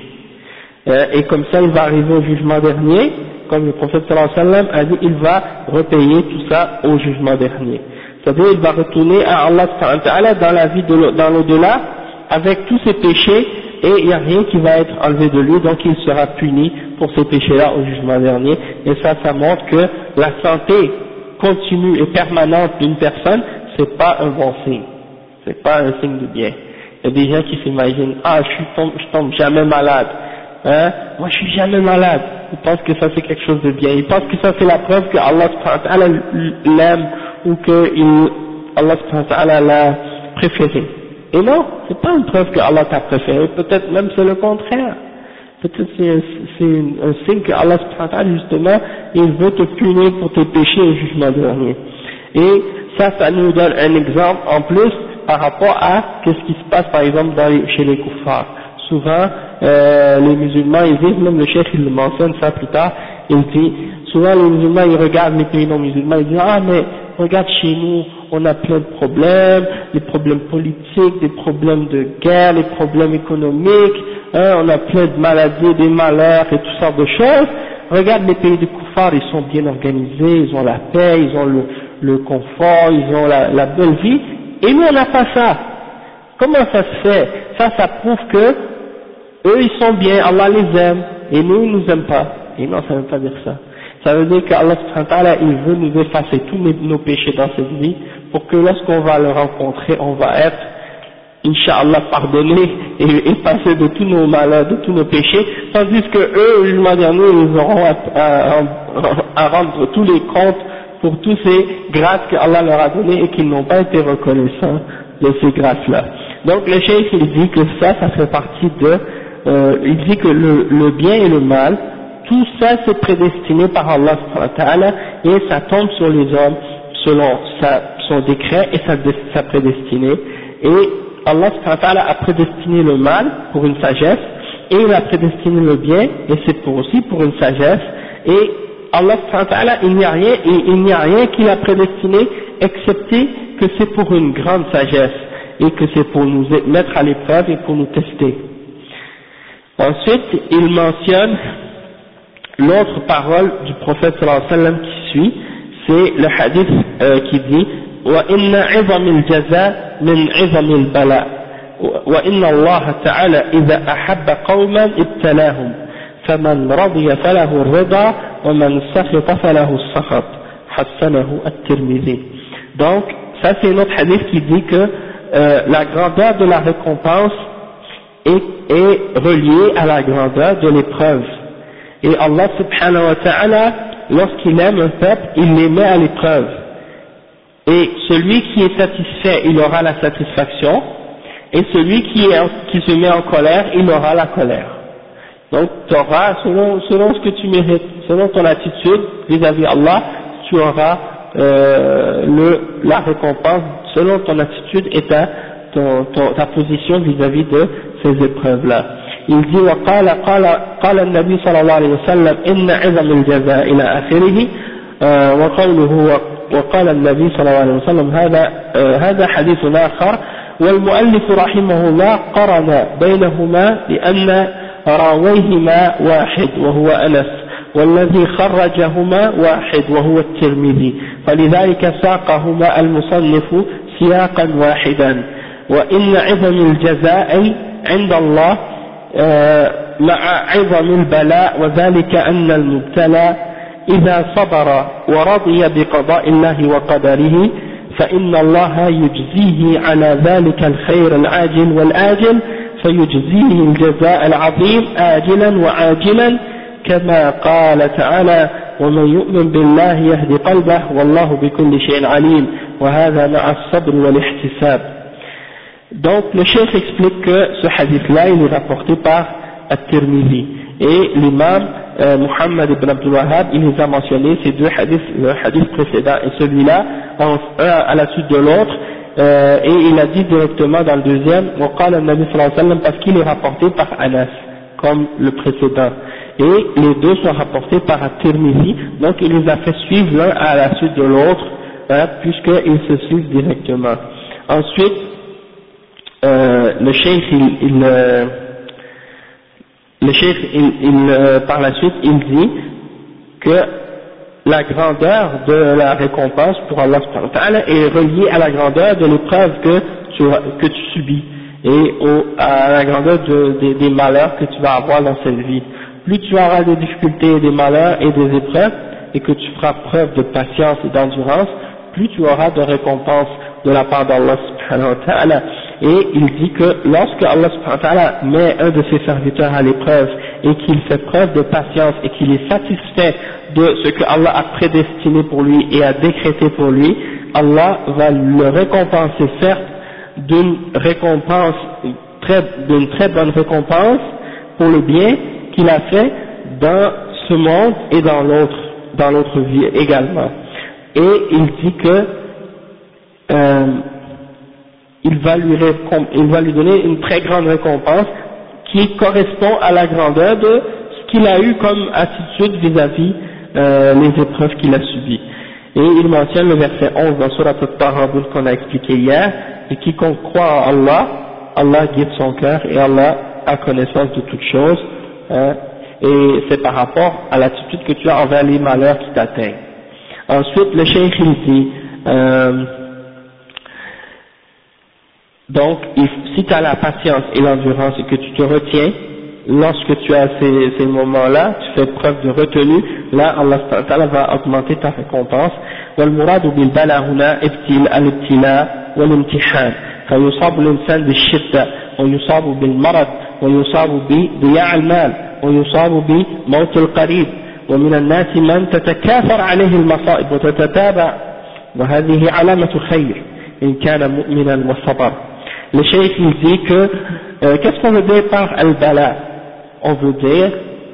Et comme ça, il va arriver au jugement dernier, comme le prophète sallallahu alayhi wa sallam a dit, il va repayer tout ça au jugement dernier. C'est-à-dire, il va retourner à Allah subhanahu wa ta'ala dans la vie dans l'au-delà, avec tous ses péchés, et il n'y a rien qui va être enlevé de lui, donc il sera puni pour ces péchés-là au jugement dernier. Et ça montre que la santé continue et permanente d'une personne, c'est pas un bon signe, c'est pas un signe de bien. Il y a des gens qui s'imaginent, je tombe jamais malade, hein, moi je suis jamais malade. Ils pensent que ça c'est quelque chose de bien, ils pensent que ça c'est la preuve que Allah subhanahu wa ta'ala l'aime, ou que Allah subhanahu wa ta'ala l'a préféré. Et non, c'est pas une preuve que Allah t'a préféré, peut-être même c'est le contraire. Peut-être c'est un signe que Allah subhanahu wa ta'ala justement, il veut te punir pour tes péchés au jugement dernier. Et ça nous donne un exemple en plus par rapport à qu'est-ce qui se passe par exemple chez les kuffars. Souvent, les musulmans, ils disent, même le cheikh il le mentionne ça plus tard, il dit, souvent les musulmans ils regardent les pays non musulmans, ils disent, mais regarde chez nous, on a plein de problèmes, des problèmes politiques, des problèmes de guerre, des problèmes économiques, on a plein de maladies, des malheurs et toutes sortes de choses. Regarde les pays de kuffar, ils sont bien organisés, ils ont la paix, ils ont le confort, ils ont la belle vie, et nous on n'a pas ça. Comment ça se fait? Ça prouve que eux ils sont bien, Allah les aime, et nous ils nous aiment pas. Et non, ça ne veut pas dire ça. Ça veut dire qu'Allah subhanahu wa ta'ala, il veut nous effacer tous nos péchés dans cette vie, pour que lorsqu'on va le rencontrer, on va être, Inch'Allah, pardonné et effacé de tous nos malheurs, de tous nos péchés, tandis que eux, au jugement dernier, ils auront à rendre tous les comptes pour tous ces grâces que Allah leur a données et qu'ils n'ont pas été reconnaissants de ces grâces-là. Donc le cheikh il dit que ça fait partie il dit que le bien et le mal, tout ça c'est prédestiné par Allah subhanahu wa ta'ala et ça tombe sur les hommes selon son décret et sa prédestinée. Et Allah subhanahu wa ta'ala a prédestiné le mal pour une sagesse et il a prédestiné le bien et c'est aussi pour une sagesse. Et Allah subhanahu wa ta'ala, il n'y a rien qu'il a prédestiné excepté que c'est pour une grande sagesse et que c'est pour nous mettre à l'épreuve et pour nous tester. Ensuite, il mentionne l'autre parole du prophète sallallahu alayhi wa sallam qui suit, c'est le hadith qui dit وَإِنَّ عِظَمِ الْجَزَاءِ مِنْ عِظَمِ الْبَلَاءِ وَإِنَّ اللَّهَ تَعَالَى إِذَا أَحَبَّ قَوْمًا ابْتَلَاهُمْ فَمَنْ رَضِيَ فَلَهُ الرِّضَى وَمَنْ سَخِطَ فَلَهُ السَّخَطُ حَسَّنَهُ التِّرْمِذِي. Donc ça c'est un autre hadith qui dit que la grandeur de la récompense est reliée à la grandeur de l'épreuve. Et Allah subhanahu wa ta'ala, lorsqu'il aime un peuple, il les met à l'épreuve. Et celui qui est satisfait, il aura la satisfaction, et celui qui se met en colère, il aura la colère. Donc tu auras, selon ce que tu mérites, selon ton attitude vis-à-vis Allah, tu auras la récompense selon ton attitude et ta position vis-à-vis de ces épreuves-là. Il dit قال النبي صلى الله عليه وسلم إن عظم الجزاء إلى آخره وقوله وقال النبي صلى الله عليه وسلم هذا حديث آخر والمؤلف رحمه الله قرن بينهما لأن راويهما واحد وهو أنس، والذي خرجهما واحد وهو الترمذي، فلذلك ساقهما المصنف سياقا واحدا. وإن عظم الجزاء عند الله مع عظم البلاء، وذلك أن المبتلى إذا صبر ورضي بقضاء الله وقدره فإن الله يجزيه على ذلك الخير العاجل والآجل، فيجزيه الجزاء العظيم آجلا وعاجلا، كما قال تعالى: ومن يؤمن بالله يهدي قلبه والله بكل شيء عليم، وهذا مع الصبر والاحتساب. Donc le cheikh explique que ce hadith-là il est rapporté par At-Tirmidhi, et l'imam Muhammad ibn Abdul Wahhab il les a mentionnés, ces deux hadiths, le hadith précédent et celui-là, un à la suite de l'autre, et il a dit directement dans le deuxième وقال النبي صلى الله عليه وسلم, parce qu'il est rapporté par Anas comme le précédent, et les deux sont rapportés par At-Tirmidhi, donc il les a fait suivre l'un à la suite de l'autre, puisqu'ils se suivent directement. Ensuite le cheikh par la suite il dit que la grandeur de la récompense pour Allah subhanahu wa ta'ala est reliée à la grandeur de l'épreuve que tu subis et à la grandeur des malheurs que tu vas avoir dans cette vie. Plus tu auras des difficultés, des malheurs et des épreuves, et que tu feras preuve de patience et d'endurance, plus tu auras de récompense de la part d'Allah subhanahu wa ta'ala. Et il dit que lorsque Allah subhanahu wa ta'ala met un de ses serviteurs à l'épreuve et qu'il fait preuve de patience et qu'il est satisfait de ce que Allah a prédestiné pour lui et a décrété pour lui, Allah va le récompenser certes d'une très bonne récompense pour le bien qu'il a fait dans ce monde et dans l'autre vie également. Et il dit que il va lui donner une très grande récompense qui correspond à la grandeur de ce qu'il a eu comme attitude vis-à-vis les épreuves qu'il a subies. Et il mentionne le verset 11 dans Surat At-Taghabun qu'on a expliqué hier, et quiconque croit en Allah, Allah guide son cœur et Allah a connaissance de toutes choses, et c'est par rapport à l'attitude que tu as envers les malheurs qui t'atteignent. Ensuite le cheikh il dit donc, si tu as la patience et l'endurance et que tu te retiens, lorsque tu as ces moments-là, tu fais preuve de retenue, là Allah va augmenter ta récompense. والمراد بالبلاء هنا الابتلاء والامتحان، فيصاب الإنسان بالشدة ويصاب بالمرض ويصاب بضياع المال ويصاب بموت القريب، ومن الناس من تتكاثر عليه المصائب وتتتابع، وهذه علامة خير إن كان مؤمنا وصبر. Le cheikh il dit que qu'est-ce qu'on veut dire par al-bala? On veut dire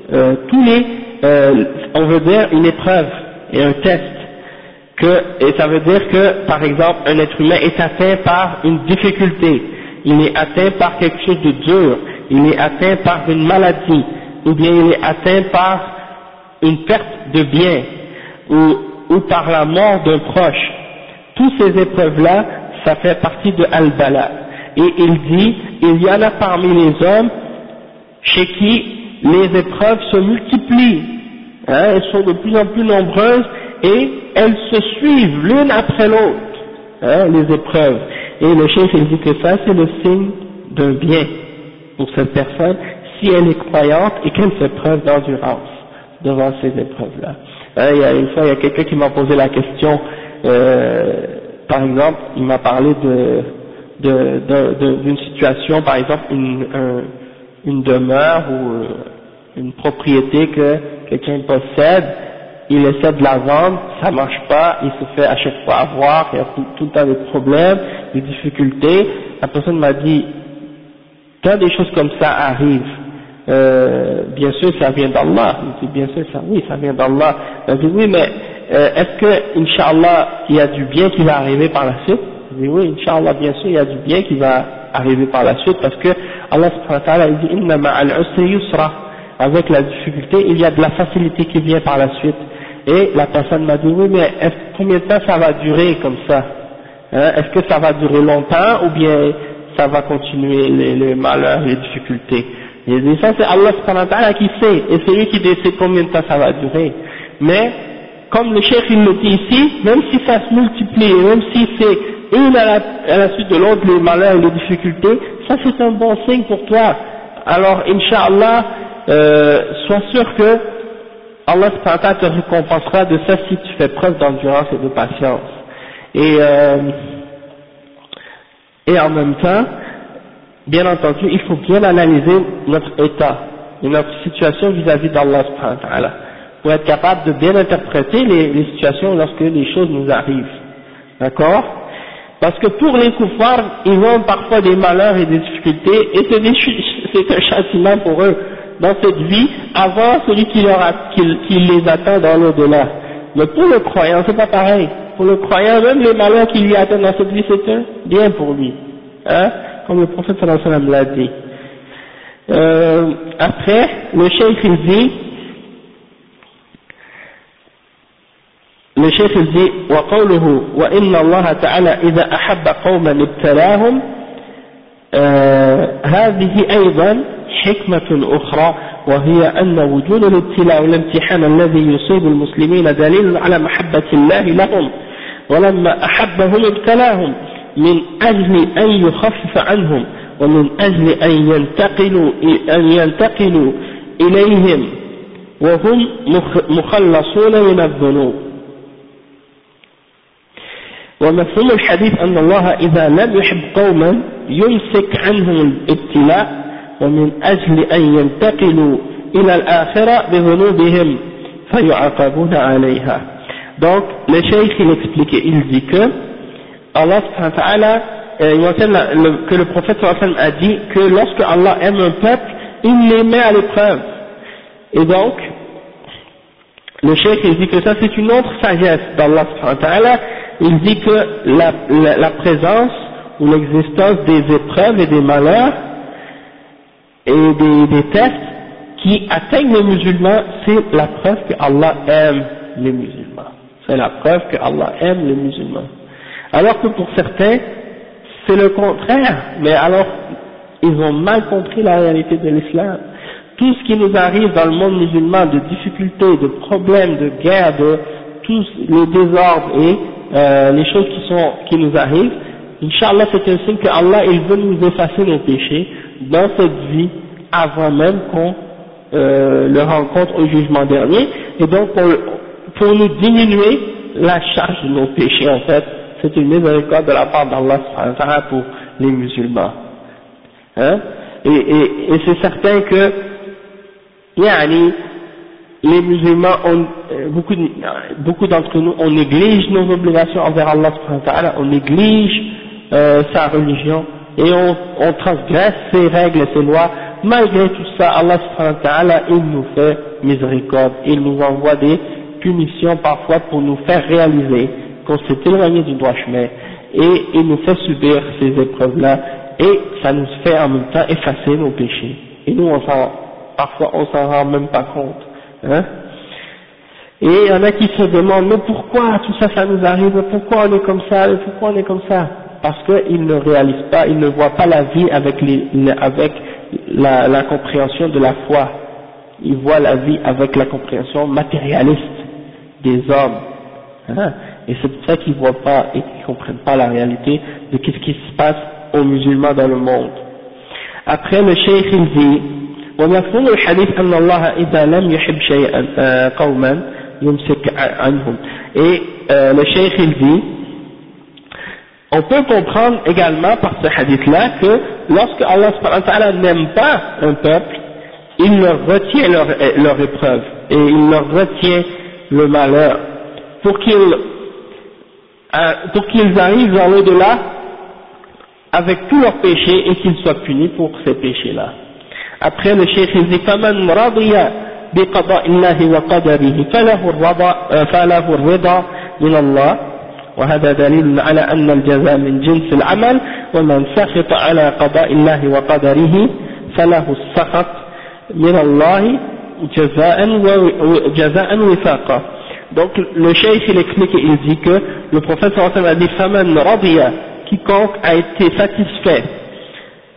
on veut dire une épreuve et un test, et ça veut dire que par exemple un être humain est atteint par une difficulté, il est atteint par quelque chose de dur, il est atteint par une maladie, ou bien il est atteint par une perte de bien, ou par la mort d'un proche. Toutes ces épreuves-là, ça fait partie de al-bala. Et il dit, il y en a parmi les hommes chez qui les épreuves se multiplient, elles sont de plus en plus nombreuses et elles se suivent l'une après l'autre, les épreuves. Et le cheikh il dit que ça c'est le signe d'un bien pour cette personne si elle est croyante et qu'elle fait preuve d'endurance devant ces épreuves-là. Il y a une fois, il y a quelqu'un qui m'a posé la question, par exemple, il m'a parlé d'une situation, par exemple une demeure ou une propriété que quelqu'un possède, il essaie de la vendre, ça marche pas, il se fait à chaque fois avoir, il y a tout le temps des problèmes, des difficultés. La personne m'a dit, quand des choses comme ça arrivent, bien sûr ça vient d'Allah. Il dit bien sûr ça vient d'Allah. Il dit oui, mais est-ce que Inch'Allah il y a du bien qui va arriver par la suite? Il dit oui, Inch'Allah bien sûr il y a du bien qui va arriver par la suite, parce que Allah subhanahu wa ta'ala il dit inna ma'al usri yusra, avec la difficulté il y a de la facilité qui vient par la suite. Et la personne m'a dit oui, mais combien de temps ça va durer comme ça? Est-ce que ça va durer longtemps ou bien ça va continuer les malheurs, les difficultés. Il dit ça, c'est Allah subhanahu wa ta'ala qui sait, et c'est lui qui décide combien de temps ça va durer. Mais, comme le cheikh il le dit ici, même si ça se multiplie, même si c'est une à la suite de l'autre, les malheurs et les difficultés, ça c'est un bon signe pour toi. Alors, Inch'Allah, sois sûr que Allah subhanahu wa ta'ala te récompensera de ça si tu fais preuve d'endurance et de patience. Et en même temps, bien entendu, il faut bien analyser notre état et notre situation vis-à-vis d'Allah subhanahu wa ta'ala pour être capable de bien interpréter les situations lorsque les choses nous arrivent. D'accord? Parce que pour les kuffars, ils ont parfois des malheurs et des difficultés, et c'est un châtiment pour eux dans cette vie, avant celui qui les attend dans l'au-delà. Mais pour le croyant, c'est pas pareil. Pour le croyant, même les malheurs qui lui attendent dans cette vie, c'est un bien pour lui. Hein? Comme le prophète sallallahu alayhi wa sallam l'a dit. Après, le cheikh il dit, وقوله وإن الله تعالى إذا أحب قوما ابتلاهم هذه أيضا حكمة أخرى وهي أن وجود الابتلاء والامتحان الذي يصيب المسلمين دليل على محبة الله لهم ولما أحبهم ابتلاهم من أجل أن يخفف عنهم ومن أجل أن ينتقلوا إليهم وهم مخلصون من الذنوب. ومفهوم الحديث أن الله إذا لم يحب قوما يمسك عنهم الابتلاء ومن أجل أن ينتقلوا إلى الآخرة بذنوبهم فيعاقبون عليها. Donc le cheikh il explique, il dit que Allah subhanahu wa ta'ala, que le prophète sallallahu alayhi wa sallam a dit que lorsque Allah aime un peuple, il les met à l'épreuve. Et donc le cheikh il dit que ça c'est une autre sagesse d'Allah subhanahu wa ta'ala. Il dit que la présence ou l'existence des épreuves et des malheurs et des tests qui atteignent les musulmans, c'est la preuve que Allah aime les musulmans. C'est la preuve que Allah aime les musulmans. Alors que pour certains, c'est le contraire. Mais alors, ils ont mal compris la réalité de l'islam. Tout ce qui nous arrive dans le monde musulman, de difficultés, de problèmes, de guerres, de tous les désordres et les choses qui nous arrivent, Inch'Allah c'est un signe que Allah il veut nous effacer nos péchés dans cette vie avant même qu'on le rencontre au jugement dernier, et donc pour nous diminuer la charge de nos péchés en fait, c'est une miséricorde de la part d'Allah pour les musulmans. Hein? Et c'est certain que les musulmans, beaucoup d'entre nous, on néglige nos obligations envers Allah subhanahu wa ta'ala, on néglige sa religion, et on transgresse ses règles et ses lois. Malgré tout ça, Allah subhanahu wa ta'ala, il nous fait miséricorde, il nous envoie des punitions parfois pour nous faire réaliser qu'on s'est éloigné du droit chemin, et il nous fait subir ces épreuves-là, et ça nous fait en même temps effacer nos péchés. Et nous, parfois on s'en rend même pas compte. Hein? Et il y en a qui se demandent, mais pourquoi tout ça, ça nous arrive, pourquoi on est comme ça, pourquoi on est comme ça? Parce qu'ils ne réalisent pas, ils ne voient pas la vie avec la compréhension de la foi. Ils voient la vie avec la compréhension matérialiste des hommes. Hein? Et c'est pour ça qu'ils ne voient pas et qu'ils ne comprennent pas la réalité de ce qui se passe aux musulmans dans le monde. Après, le cheikh il dit, ومفهوم الحديث أن الله إذا لم يحب شيئا قوما يمسك عنهم. Et le cheikh il dit, on peut comprendre également par ce hadith-là que lorsque Allah subhanahu wa ta'ala n'aime pas un peuple, il leur retient leur épreuve et il leur retient le malheur pour qu'ils arrivent dans l'au-delà avec tous leurs péchés et qu'ils soient punis pour ces péchés-là. Après le cheikh il dit فمن رضي بقضاء الله وقدره فله الرضا من الله وهذا دليل على أن الجزاء من جنس العمل ومن سخط على قضاء الله وقدره فله السخط من الله جزاء وفاقا. Donc le cheikh il explique et il dit que le prophète sallallahu alayhi wa sallam a dit فمن رضي, quiconque a été satisfait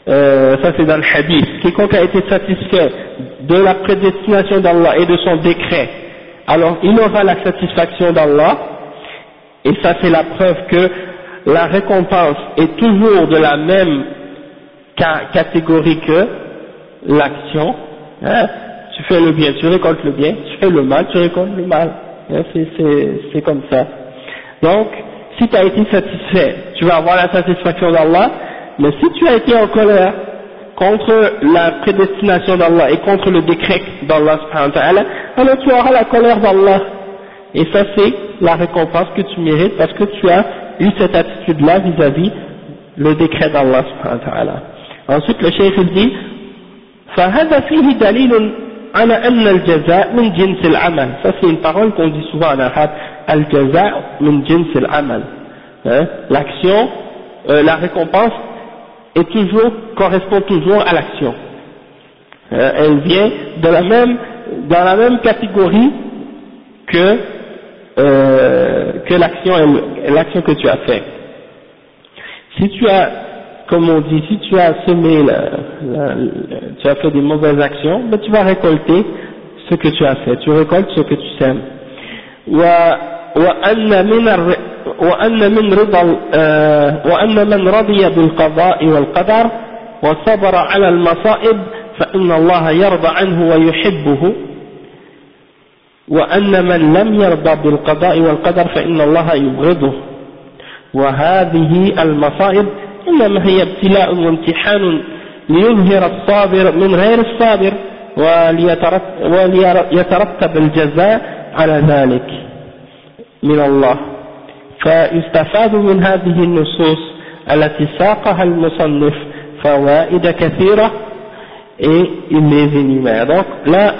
ça c'est dans le hadith, quiconque a été satisfait de la prédestination d'Allah et de son décret, alors il aura la satisfaction d'Allah, et ça c'est la preuve que la récompense est toujours de la même catégorie que l'action, hein. Tu fais le bien, tu récoltes le bien, tu fais le mal, tu récoltes le mal, hein, c'est comme ça. Donc, si tu as été satisfait, tu vas avoir la satisfaction d'Allah, mais si tu as été en colère contre la prédestination d'Allah et contre le décret d'Allah subhanahu wa ta'ala, alors tu auras la colère d'Allah. Et ça c'est la récompense que tu mérites parce que tu as eu cette attitude-là vis-à-vis le décret d'Allah subhanahu wa ta'ala. Ensuite le cheikh dit فهذا فيه دليل على أن الجزاء من جنس العمل. Ça c'est une parole qu'on dit souvent en arabe, al-jaza' min jins al-amal. L'action, la récompense correspond toujours à l'action. Elle vient dans la même catégorie que l'action que tu as fait. Si tu as, comme on dit, si tu as semé, tu as fait des mauvaises actions, ben tu vas récolter ce que tu as fait. Tu récoltes ce que tu sèmes. وأن من رضي بالقضاء والقدر وصبر على المصائب فإن الله يرضى عنه ويحبه وأن من لم يرضى بالقضاء والقدر فإن الله يبغضه وهذه المصائب إنما هي ابتلاء وامتحان ليظهر الصابر من غير الصابر وليترتب الجزاء على ذلك من الله. فيستفاد من هذه النصوص التي ساقها المصنف فوائد كثيرة et il les énumère. Donc là,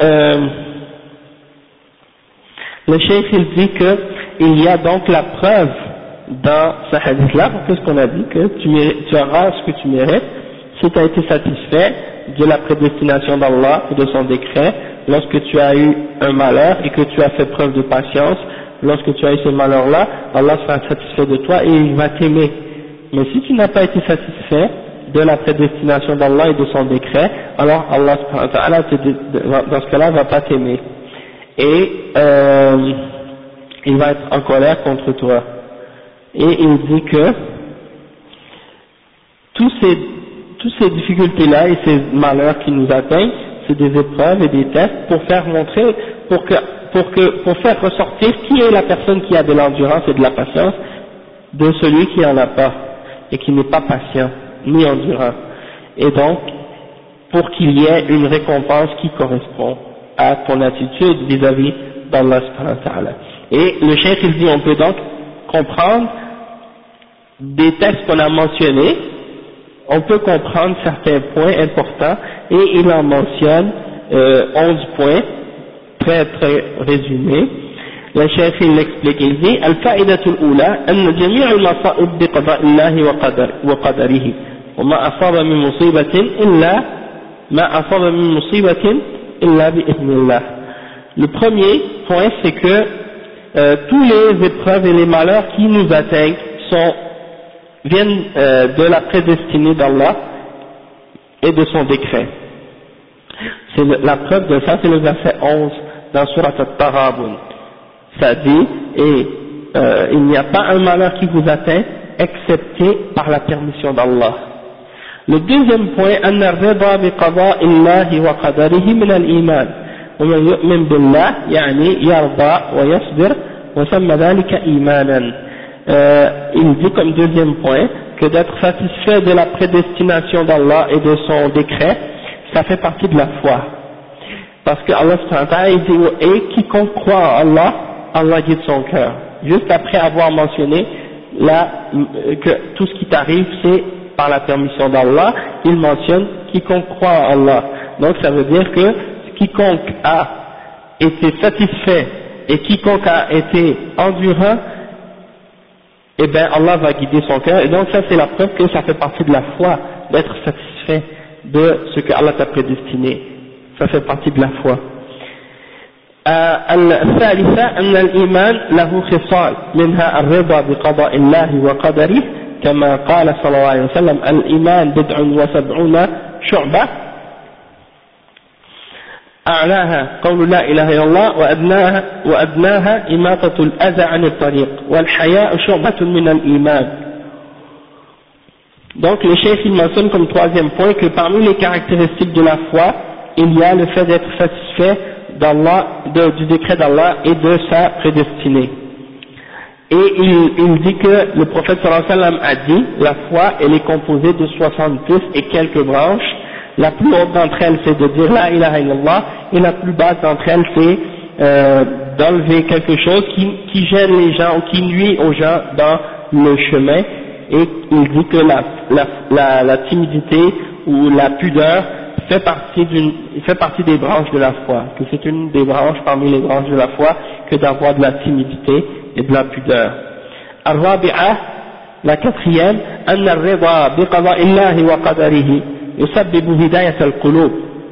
le cheikh il dit que il y a donc la preuve dans ce hadith-là, pour ce qu'on a dit, que tu auras ce que tu mérites si tu as été satisfait de la prédestination d'Allah et de son décret, lorsque tu as eu un malheur et que tu as fait preuve de patience. Lorsque tu as eu ce malheur-là, Allah sera satisfait de toi et il va t'aimer. Mais si tu n'as pas été satisfait de la prédestination d'Allah et de son décret, alors Allah dans ce cas-là va pas t'aimer. Et il va être en colère contre toi. Et il dit que toutes ces difficultés-là et ces malheurs qui nous atteignent, c'est des épreuves et des tests pour faire montrer, pour faire ressortir qui est la personne qui a de l'endurance et de la patience de celui qui en a pas et qui n'est pas patient ni endurant. Et donc, pour qu'il y ait une récompense qui correspond à ton attitude vis-à-vis d'Allah subhanahu wa ta'ala. Et le cheikh il dit, on peut donc comprendre des textes qu'on a mentionnés, on peut comprendre certains points importants, et il en mentionne 11 points très très résumé. Le cheikh il l'explique, il dit الفائدة الأولى أن جميع المصائب بقضاء الله وقدره وما أصاب من مصيبة إلا بإذن الله. Le premier point c'est que tous les épreuves et les malheurs qui nous atteignent viennent de la prédestinée d'Allah et de son décret. C'est la preuve de ça, c'est le verset 11 dans Surat At-Taghabun. Ça dit, il n'y a pas un malheur qui vous atteint excepté par la permission d'Allah. Le deuxième point, أن الرضا بقضاء الله وقدره من الإيمان ومن يؤمن بالله يعني يرضى ويصبر وسمى ذلك إيمانا. Il dit comme deuxième point que d'être satisfait de la prédestination d'Allah et de son décret, ça fait partie de la foi. Parce que Allah dit, et quiconque croit en Allah, Allah guide son cœur. Juste après avoir mentionné que tout ce qui t'arrive c'est par la permission d'Allah, il mentionne quiconque croit en Allah. Donc ça veut dire que quiconque a été satisfait et quiconque a été endurant, eh bien Allah va guider son cœur. Et donc ça c'est la preuve que ça fait partie de la foi, d'être satisfait de ce que Allah t'a prédestiné. Ça fait partie de la foi. الثالثة أن الإيمان له خصال منها الرضا بقضاء الله وقدره كما قال صلى الله عليه وسلم الإيمان بضع وسبعون شعبة أعلاها قول لا إله إلا الله وأدناها إماطة الأذى عن الطريق والحياء شعبة من الإيمان. Donc le chef il mentionne comme troisième point que parmi les caractéristiques de la foi, il y a le fait d'être satisfait d'Allah, du décret d'Allah et de sa prédestinée. Et il dit que le prophète sallallahu alayhi wa sallam a dit, la foi elle est composée de 70 et quelques branches. La plus haute d'entre elles c'est de dire la ilaha illallah et la plus basse d'entre elles c'est d'enlever quelque chose qui gêne les gens ou qui nuit aux gens dans le chemin. Et il dit que la timidité ou la pudeur fait partie des branches de la foi, que c'est une des branches parmi les branches de la foi que d'avoir de la timidité et de la pudeur. Al-Rabi'a, la quatrième, أن الرضا بقضاء الله وقدره يسبب هداية القلوب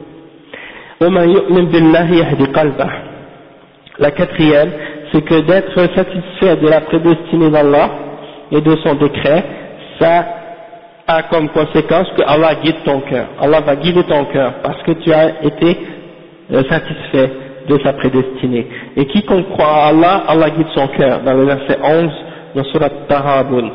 ومن يؤمن بالله يهدي قلبه. La quatrième, c'est que d'être satisfait de la prédestinée d'Allah et de son décret, ça a comme conséquence que Allah guide ton cœur. Allah va guider ton cœur parce que tu as été satisfait de sa prédestinée. Et quiconque croit à Allah, Allah guide son cœur. Dans le verset 11 de Surat Tahabun.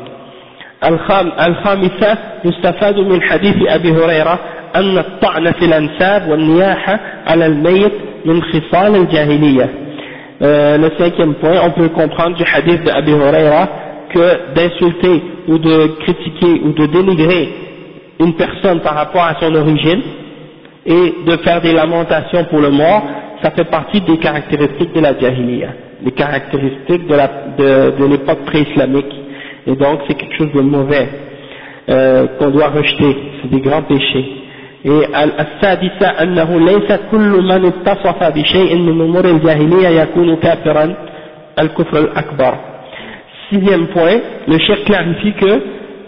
الخامسة يستفاد من حديث أبي هريرة أن الطعن في الأنساب والنياحة على الميت من خصال الجاهلية. Le cinquième point, on peut comprendre du hadith d'Abi Huraira que d'insulter ou de critiquer ou de dénigrer une personne par rapport à son origine et de faire des lamentations pour le mort, ça fait partie des caractéristiques de la jahiliya, les caractéristiques de l'époque pré-islamique, et donc c'est quelque chose de mauvais qu'on doit rejeter, c'est des grands péchés. Et السادسة أنه ليس كل من اتصف بشيء من أمور الجاهلية يكون كافرا الكفر الأكبر. Sixième point, le cheikh clarifie que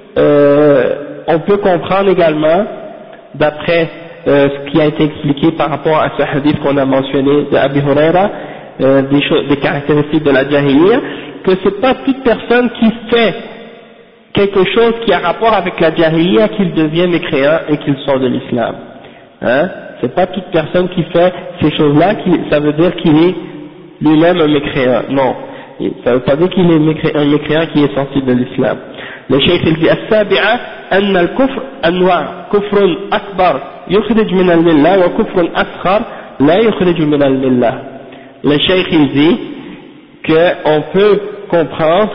on peut comprendre également, d'après ce qui a été expliqué par rapport à ce hadith qu'on a mentionné de Abi Huraira, des caractéristiques de la jahiliya, que c'est pas toute personne qui fait quelque chose qui a rapport avec la jahiliya qu'il devient mécréant et qu'il sort de l'islam. Hein? C'est pas toute personne qui fait ces choses-là, ça veut dire qu'il est lui-même un mécréant. Non. Ça ne veut pas dire qu'il est un mécréant qui est sorti de l'islam. Le cheikh il dit السابعة أن الكفر أنواع كفر أكبر يخرج من الملة وكفر أصغر لا يخرج من الملة. Le cheikh il dit qu'on peut comprendre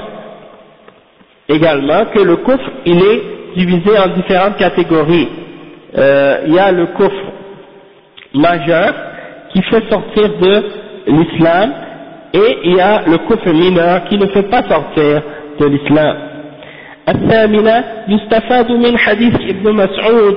également que le kufr il est divisé en différentes catégories. Il y a le kufr majeur qui fait sortir de l'islam, et il y a le kufr mineur qui ne fait pas sortir de l'islam. الثامنة يستفاد من حديث ابن مسعود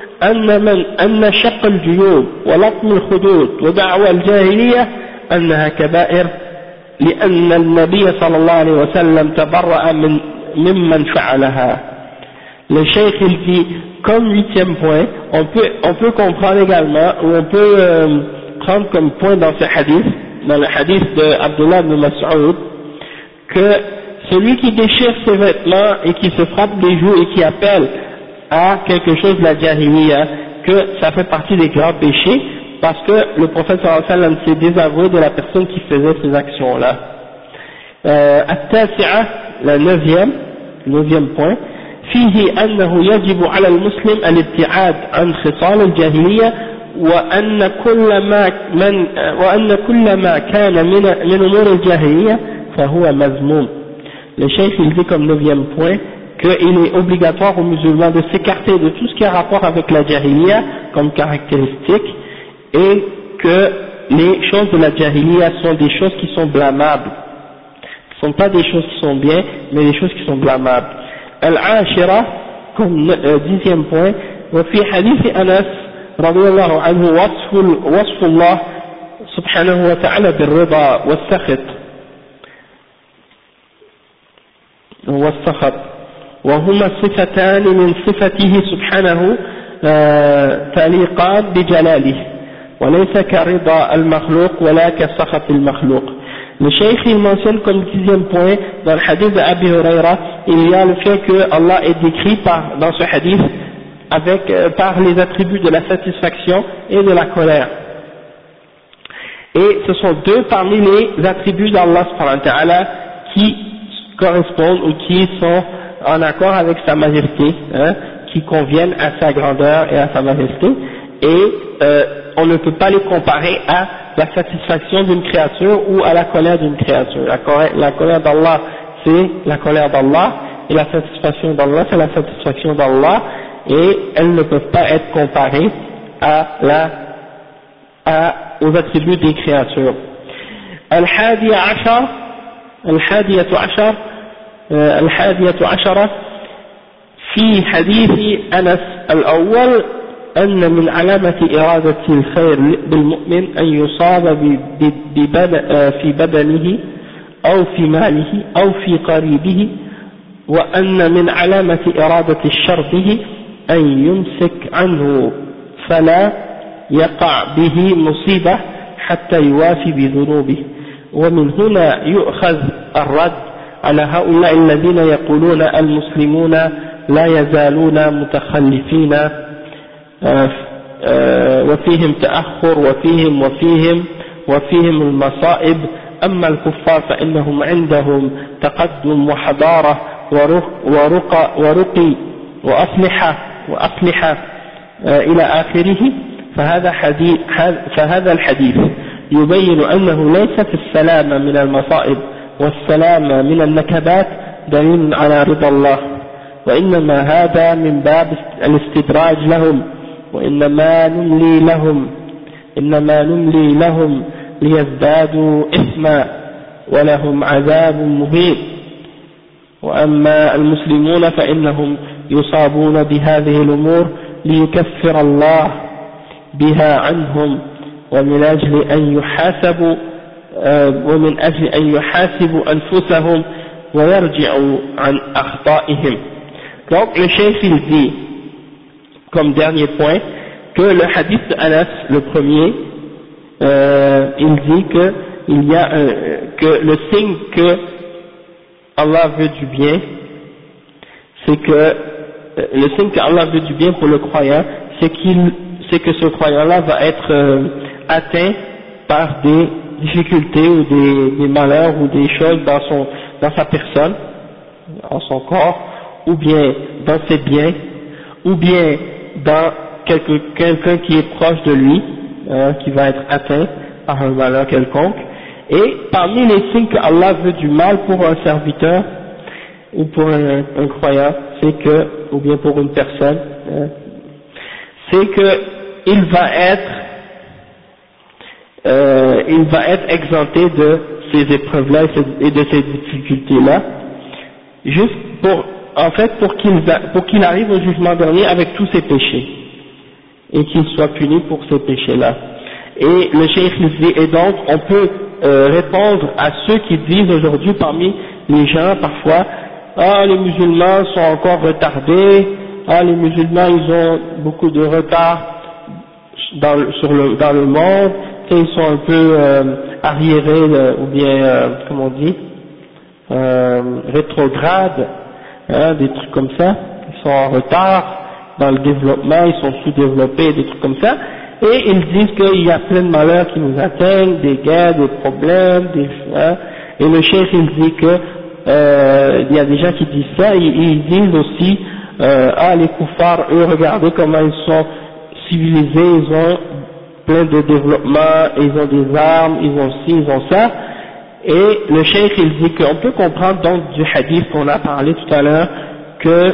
أن شق الجيوب ولطم الخدود ودعوى الجاهلية أنها كبائر لأن النبي صلى الله عليه وسلم تبرأ ممن فعلها. Le cheikh il dit, comme huitième point, on peut comprendre également, ou on peut prendre comme point dans ce hadith, dans le hadith de Abdullah ibn Mas'ud, que celui qui déchire ses vêtements et qui se frappe les joues et qui appelle à quelque chose de la jahiliya, que ça fait partie des grands péchés, parce que le prophète sallallahu alayhi wa sallam s'est désavoué de la personne qui faisait ces actions-là. التاسعة, la neuvième point, فيه أنه يجب على المسلم الابتعاد عن خصال الجاهلية وأن كل ما كان من أمور الجاهلية فهو مذموم. Le cheikh il dit comme neuvième point qu'il est obligatoire aux musulmans de s'écarter de tout ce qui a rapport avec la jahiliya comme caractéristique, et que les choses de la jahiliya sont des choses qui sont blâmables. Ce ne sont pas des choses qui sont bien, mais des choses qui sont blâmables. Al-Ashira, comme dixième point, وفي حديث أنس رضي الله عنه وصف الله سبحانه وتعالى بالرضا والسخط وهما صفتان من صفته سبحانه تليقان بجلاله وليس كرضا المخلوق ولا كسخط المخلوق. Le cheikh il mentionne comme 10e point dans le hadith de Abi Huraira, il y a le fait que Allah est décrit dans ce hadith par les attributs de la satisfaction et de la colère. Et ce sont deux parmi les attributs d'Allah subhanahu wa ta'ala qui correspondent ou qui sont en accord avec sa majesté, qui conviennent à sa grandeur et à sa majesté, et on ne peut pas les comparer à la satisfaction d'une créature ou à la colère d'une créature. La colère d'Allah, c'est la colère d'Allah, et la satisfaction d'Allah, c'est la satisfaction d'Allah, et elles ne peuvent pas être comparées aux attributs des créatures. الحادية عشرة في حديث أنس الأول أن من علامة إرادة الخير بالمؤمن أن يصاب في بدنه أو في ماله أو في قريبه، وأن من علامة إرادة الشر به أن يمسك عنه فلا يقع به مصيبة حتى يوافي بذنوبه. ومن هنا يؤخذ الرد على هؤلاء الذين يقولون المسلمون لا يزالون متخلفين وفيهم تأخر وفيهم المصائب، أما الكفار فإنهم عندهم تقدم وحضارة ورقي وأصلحة إلى آخره. فهذا الحديث يبين أنه ليست السلامة من المصائب والسلامة من النكبات دليل على رضا الله، وإنما هذا من باب الاستدراج لهم، وإنما نملي لهم ليزدادوا إثما ولهم عذاب مهين. وأما المسلمون فإنهم يصابون بهذه الأمور ليكفر الله بها عنهم ومن أجل أن يحاسبوا أنفسهم ويرجعوا عن أخطائهم. Donc le cheikh il dit comme dernier point que le hadith de Anas, le premier, il dit que le signe que Allah veut du bien, c'est que le signe que Allah veut du bien pour le croyant, c'est que ce croyant-là va être atteint par des difficultés ou des malheurs ou des choses dans sa personne, dans son corps, ou bien dans ses biens, ou bien dans quelqu'un qui est proche de lui, qui va être atteint par un malheur quelconque. Et parmi les signes que Allah veut du mal pour un serviteur ou pour un croyant, c'est que, ou bien pour une personne, c'est que il va être exempté de ces épreuves-là et de ces difficultés-là, juste pour qu'il arrive au jugement dernier avec tous ses péchés et qu'il soit puni pour ces péchés-là. Et le cheikh dit, et donc on peut répondre à ceux qui disent aujourd'hui parmi les gens parfois, les musulmans sont encore retardés, les musulmans ils ont beaucoup de retard dans le monde, ils sont un peu arriérés ou bien comment on dit, rétrogrades, des trucs comme ça, ils sont en retard dans le développement, ils sont sous-développés, des trucs comme ça, et ils disent qu'il y a plein de malheurs qui nous atteignent, des guerres, des problèmes, et le cheikh il dit que il y a des gens qui disent ça, ils disent aussi les koufars, eux regardez comment ils sont civilisés, ils ont plein de développement, ils ont des armes, ils ont ci, ils ont ça. Et le cheikh il dit qu'on peut comprendre donc du hadith qu'on a parlé tout à l'heure que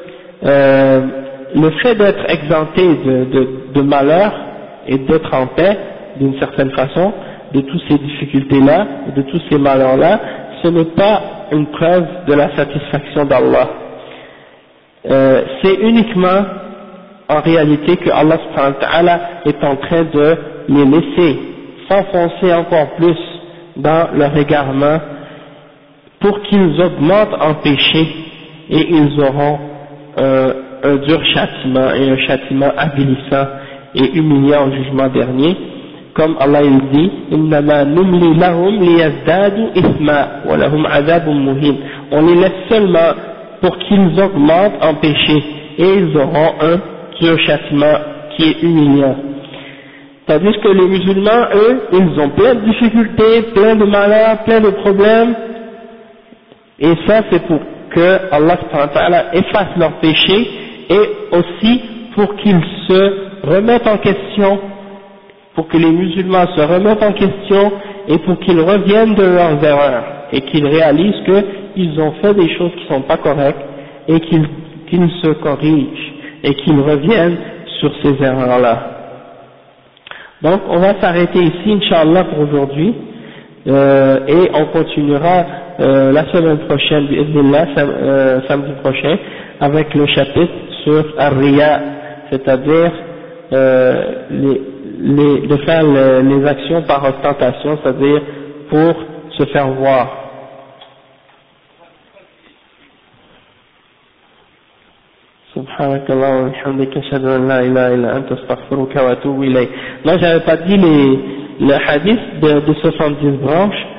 le fait d'être exempté de malheur et d'être en paix d'une certaine façon de toutes ces difficultés-là, de tous ces malheurs-là, ce n'est pas une preuve de la satisfaction d'Allah. C'est uniquement en réalité que Allah subhanahu wa ta'ala est en train de les laisser s'enfoncer encore plus dans leur égarement pour qu'ils augmentent en péché et ils auront un dur châtiment et un châtiment avilissant et humiliant au jugement dernier, comme Allah il dit إنما نملي لهم ليزدادوا إثما ولهم عذاب مهين. On les laisse seulement pour qu'ils augmentent en péché et ils auront un dur châtiment qui est humiliant. Tandis que les musulmans, eux, ils ont plein de difficultés, plein de malheurs, plein de problèmes, et ça c'est pour que Allah subhanahu wa ta'ala efface leurs péchés et aussi pour qu'ils se remettent en question, pour que les musulmans se remettent en question et pour qu'ils reviennent de leurs erreurs et qu'ils réalisent qu'ils ont fait des choses qui ne sont pas correctes et qu'ils se corrigent et qu'ils reviennent sur ces erreurs-là. Donc on va s'arrêter ici, Inch'Allah, pour aujourd'hui, et on continuera la semaine prochaine, bi'idhnillah, samedi prochain, avec le chapitre sur Ar-Riya, c'est-à-dire de faire les actions par ostentation, c'est-à-dire pour se faire voir. سبحانك اللهم وبحمدك أشهد أن لا إله إلا أنت أستغفرك وأتوب إليك. Là, j'avais pas dit le hadith de 70 branches.